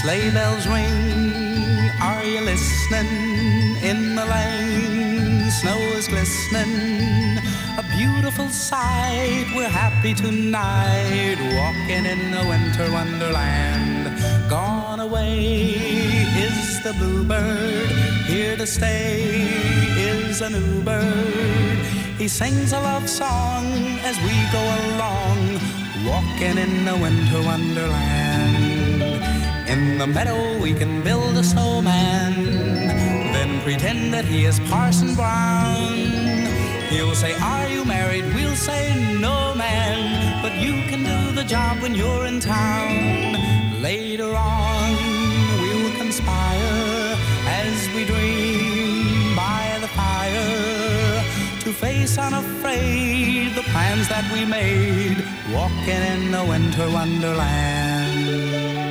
Sleigh bells ring, are you listening? In the lane, snow is glistening. A beautiful sight, we're happy tonight, walking in a winter wonderland. Gone away is the bluebird, here to stay is a new bird. He sings a love song as we go along, walking in a winter wonderland. In the meadow we can build a snowman, then pretend that he is Parson Brown. He'll say, are you married? We'll say, no man, but you can do the job when you're in town. Later on we'll conspire as we dream by the fire, to face unafraid the plans that we made, walking in a winter wonderland.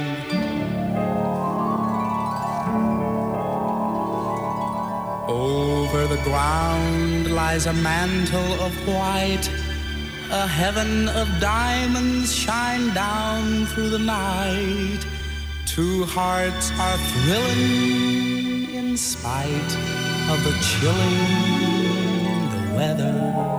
Over the ground lies a mantle of white, a heaven of diamonds shine down through the night. Two hearts are thrilling in spite of the chilling the weather.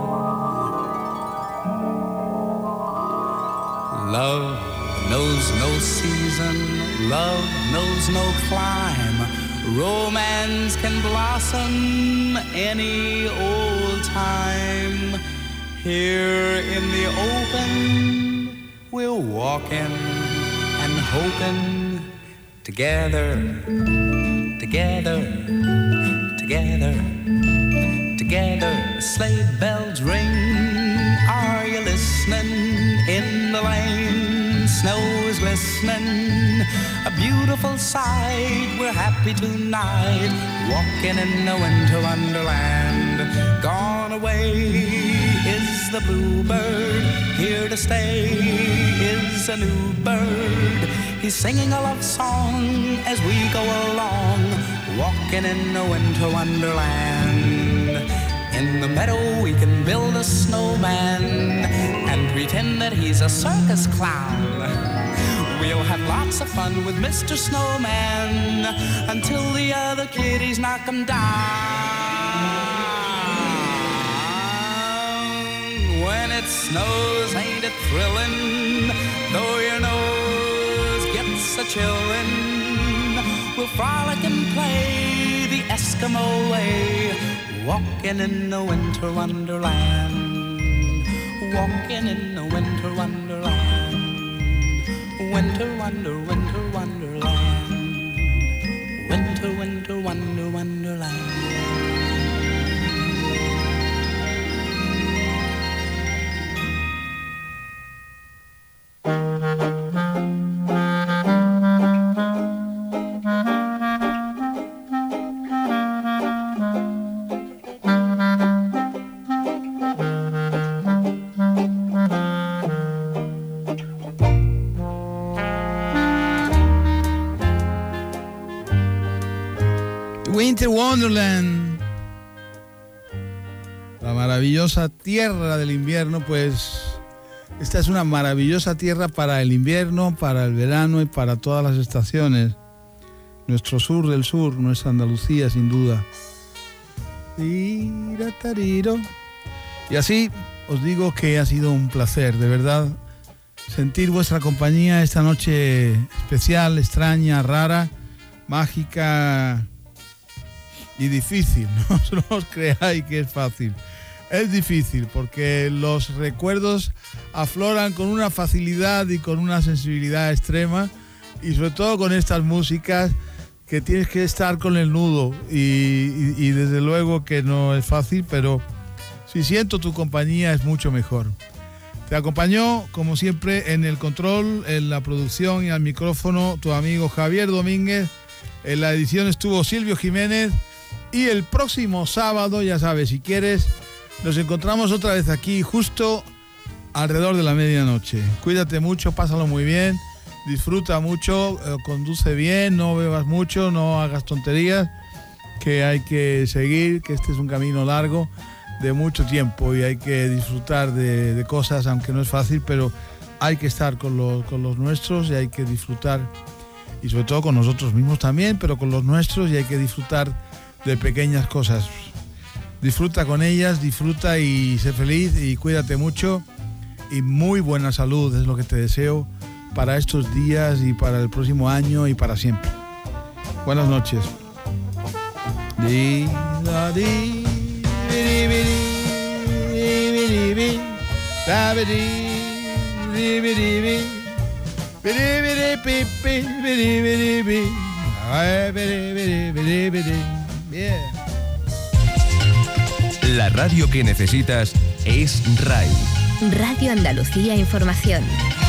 Love knows no season, love knows no clime. Romance can blossom any old time. Here in the open, we're walking and hoping, together, together, together, together. Sleigh bells ring, are you listening? In the lane, snow is glistening. A beautiful sight, we're happy tonight, walking in a winter wonderland. Gone away is the bluebird, here to stay is a new bird. He's singing a love song as we go along, walking in a winter wonderland. In the meadow we can build a snowman and pretend that he's a circus clown. We'll have lots of fun with Mister Snowman until the other kitties knock him down. When it snows, ain't it thrilling? Though your nose gets a chillin', we'll frolic and play the Eskimo way, walking in a winter wonderland, walking in a winter wonderland. Winter wonder, winter wonderland. Winter, winter, wonder, wonderland. Winter Wonderland, la maravillosa tierra del invierno. Pues esta es una maravillosa tierra para el invierno, para el verano y para todas las estaciones. Nuestro sur del sur, nuestra Andalucía, sin duda. Y así os digo que ha sido un placer, de verdad, sentir vuestra compañía esta noche especial, extraña, rara, mágica y difícil. No os creáis que es fácil. Es difícil porque los recuerdos afloran con una facilidad y con una sensibilidad extrema, y sobre todo con estas músicas que tienes que estar con el nudo y, y, y desde luego que no es fácil, pero si siento tu compañía es mucho mejor. Te acompañó, como siempre, en el control, en la producción y al micrófono tu amigo Javier Domínguez. En la edición estuvo Silvio Jiménez. Y el próximo sábado, ya sabes, si quieres, nos encontramos otra vez aquí justo alrededor de la medianoche. Cuídate mucho, pásalo muy bien, disfruta mucho, eh, conduce bien, no bebas mucho, no hagas tonterías, que hay que seguir, que este es un camino largo de mucho tiempo y hay que disfrutar de, de cosas, aunque no es fácil, pero hay que estar con los, con los nuestros y hay que disfrutar y sobre todo con nosotros mismos también, pero con los nuestros, y hay que disfrutar de pequeñas cosas. Disfruta con ellas, disfruta y sé feliz y cuídate mucho y muy buena salud es lo que te deseo para estos días y para el próximo año y para siempre. Buenas noches. Di, da, di, di, di, di, di, di, da, di, di, di, di, di. La radio que necesitas es RAI. Radio Andalucía Información.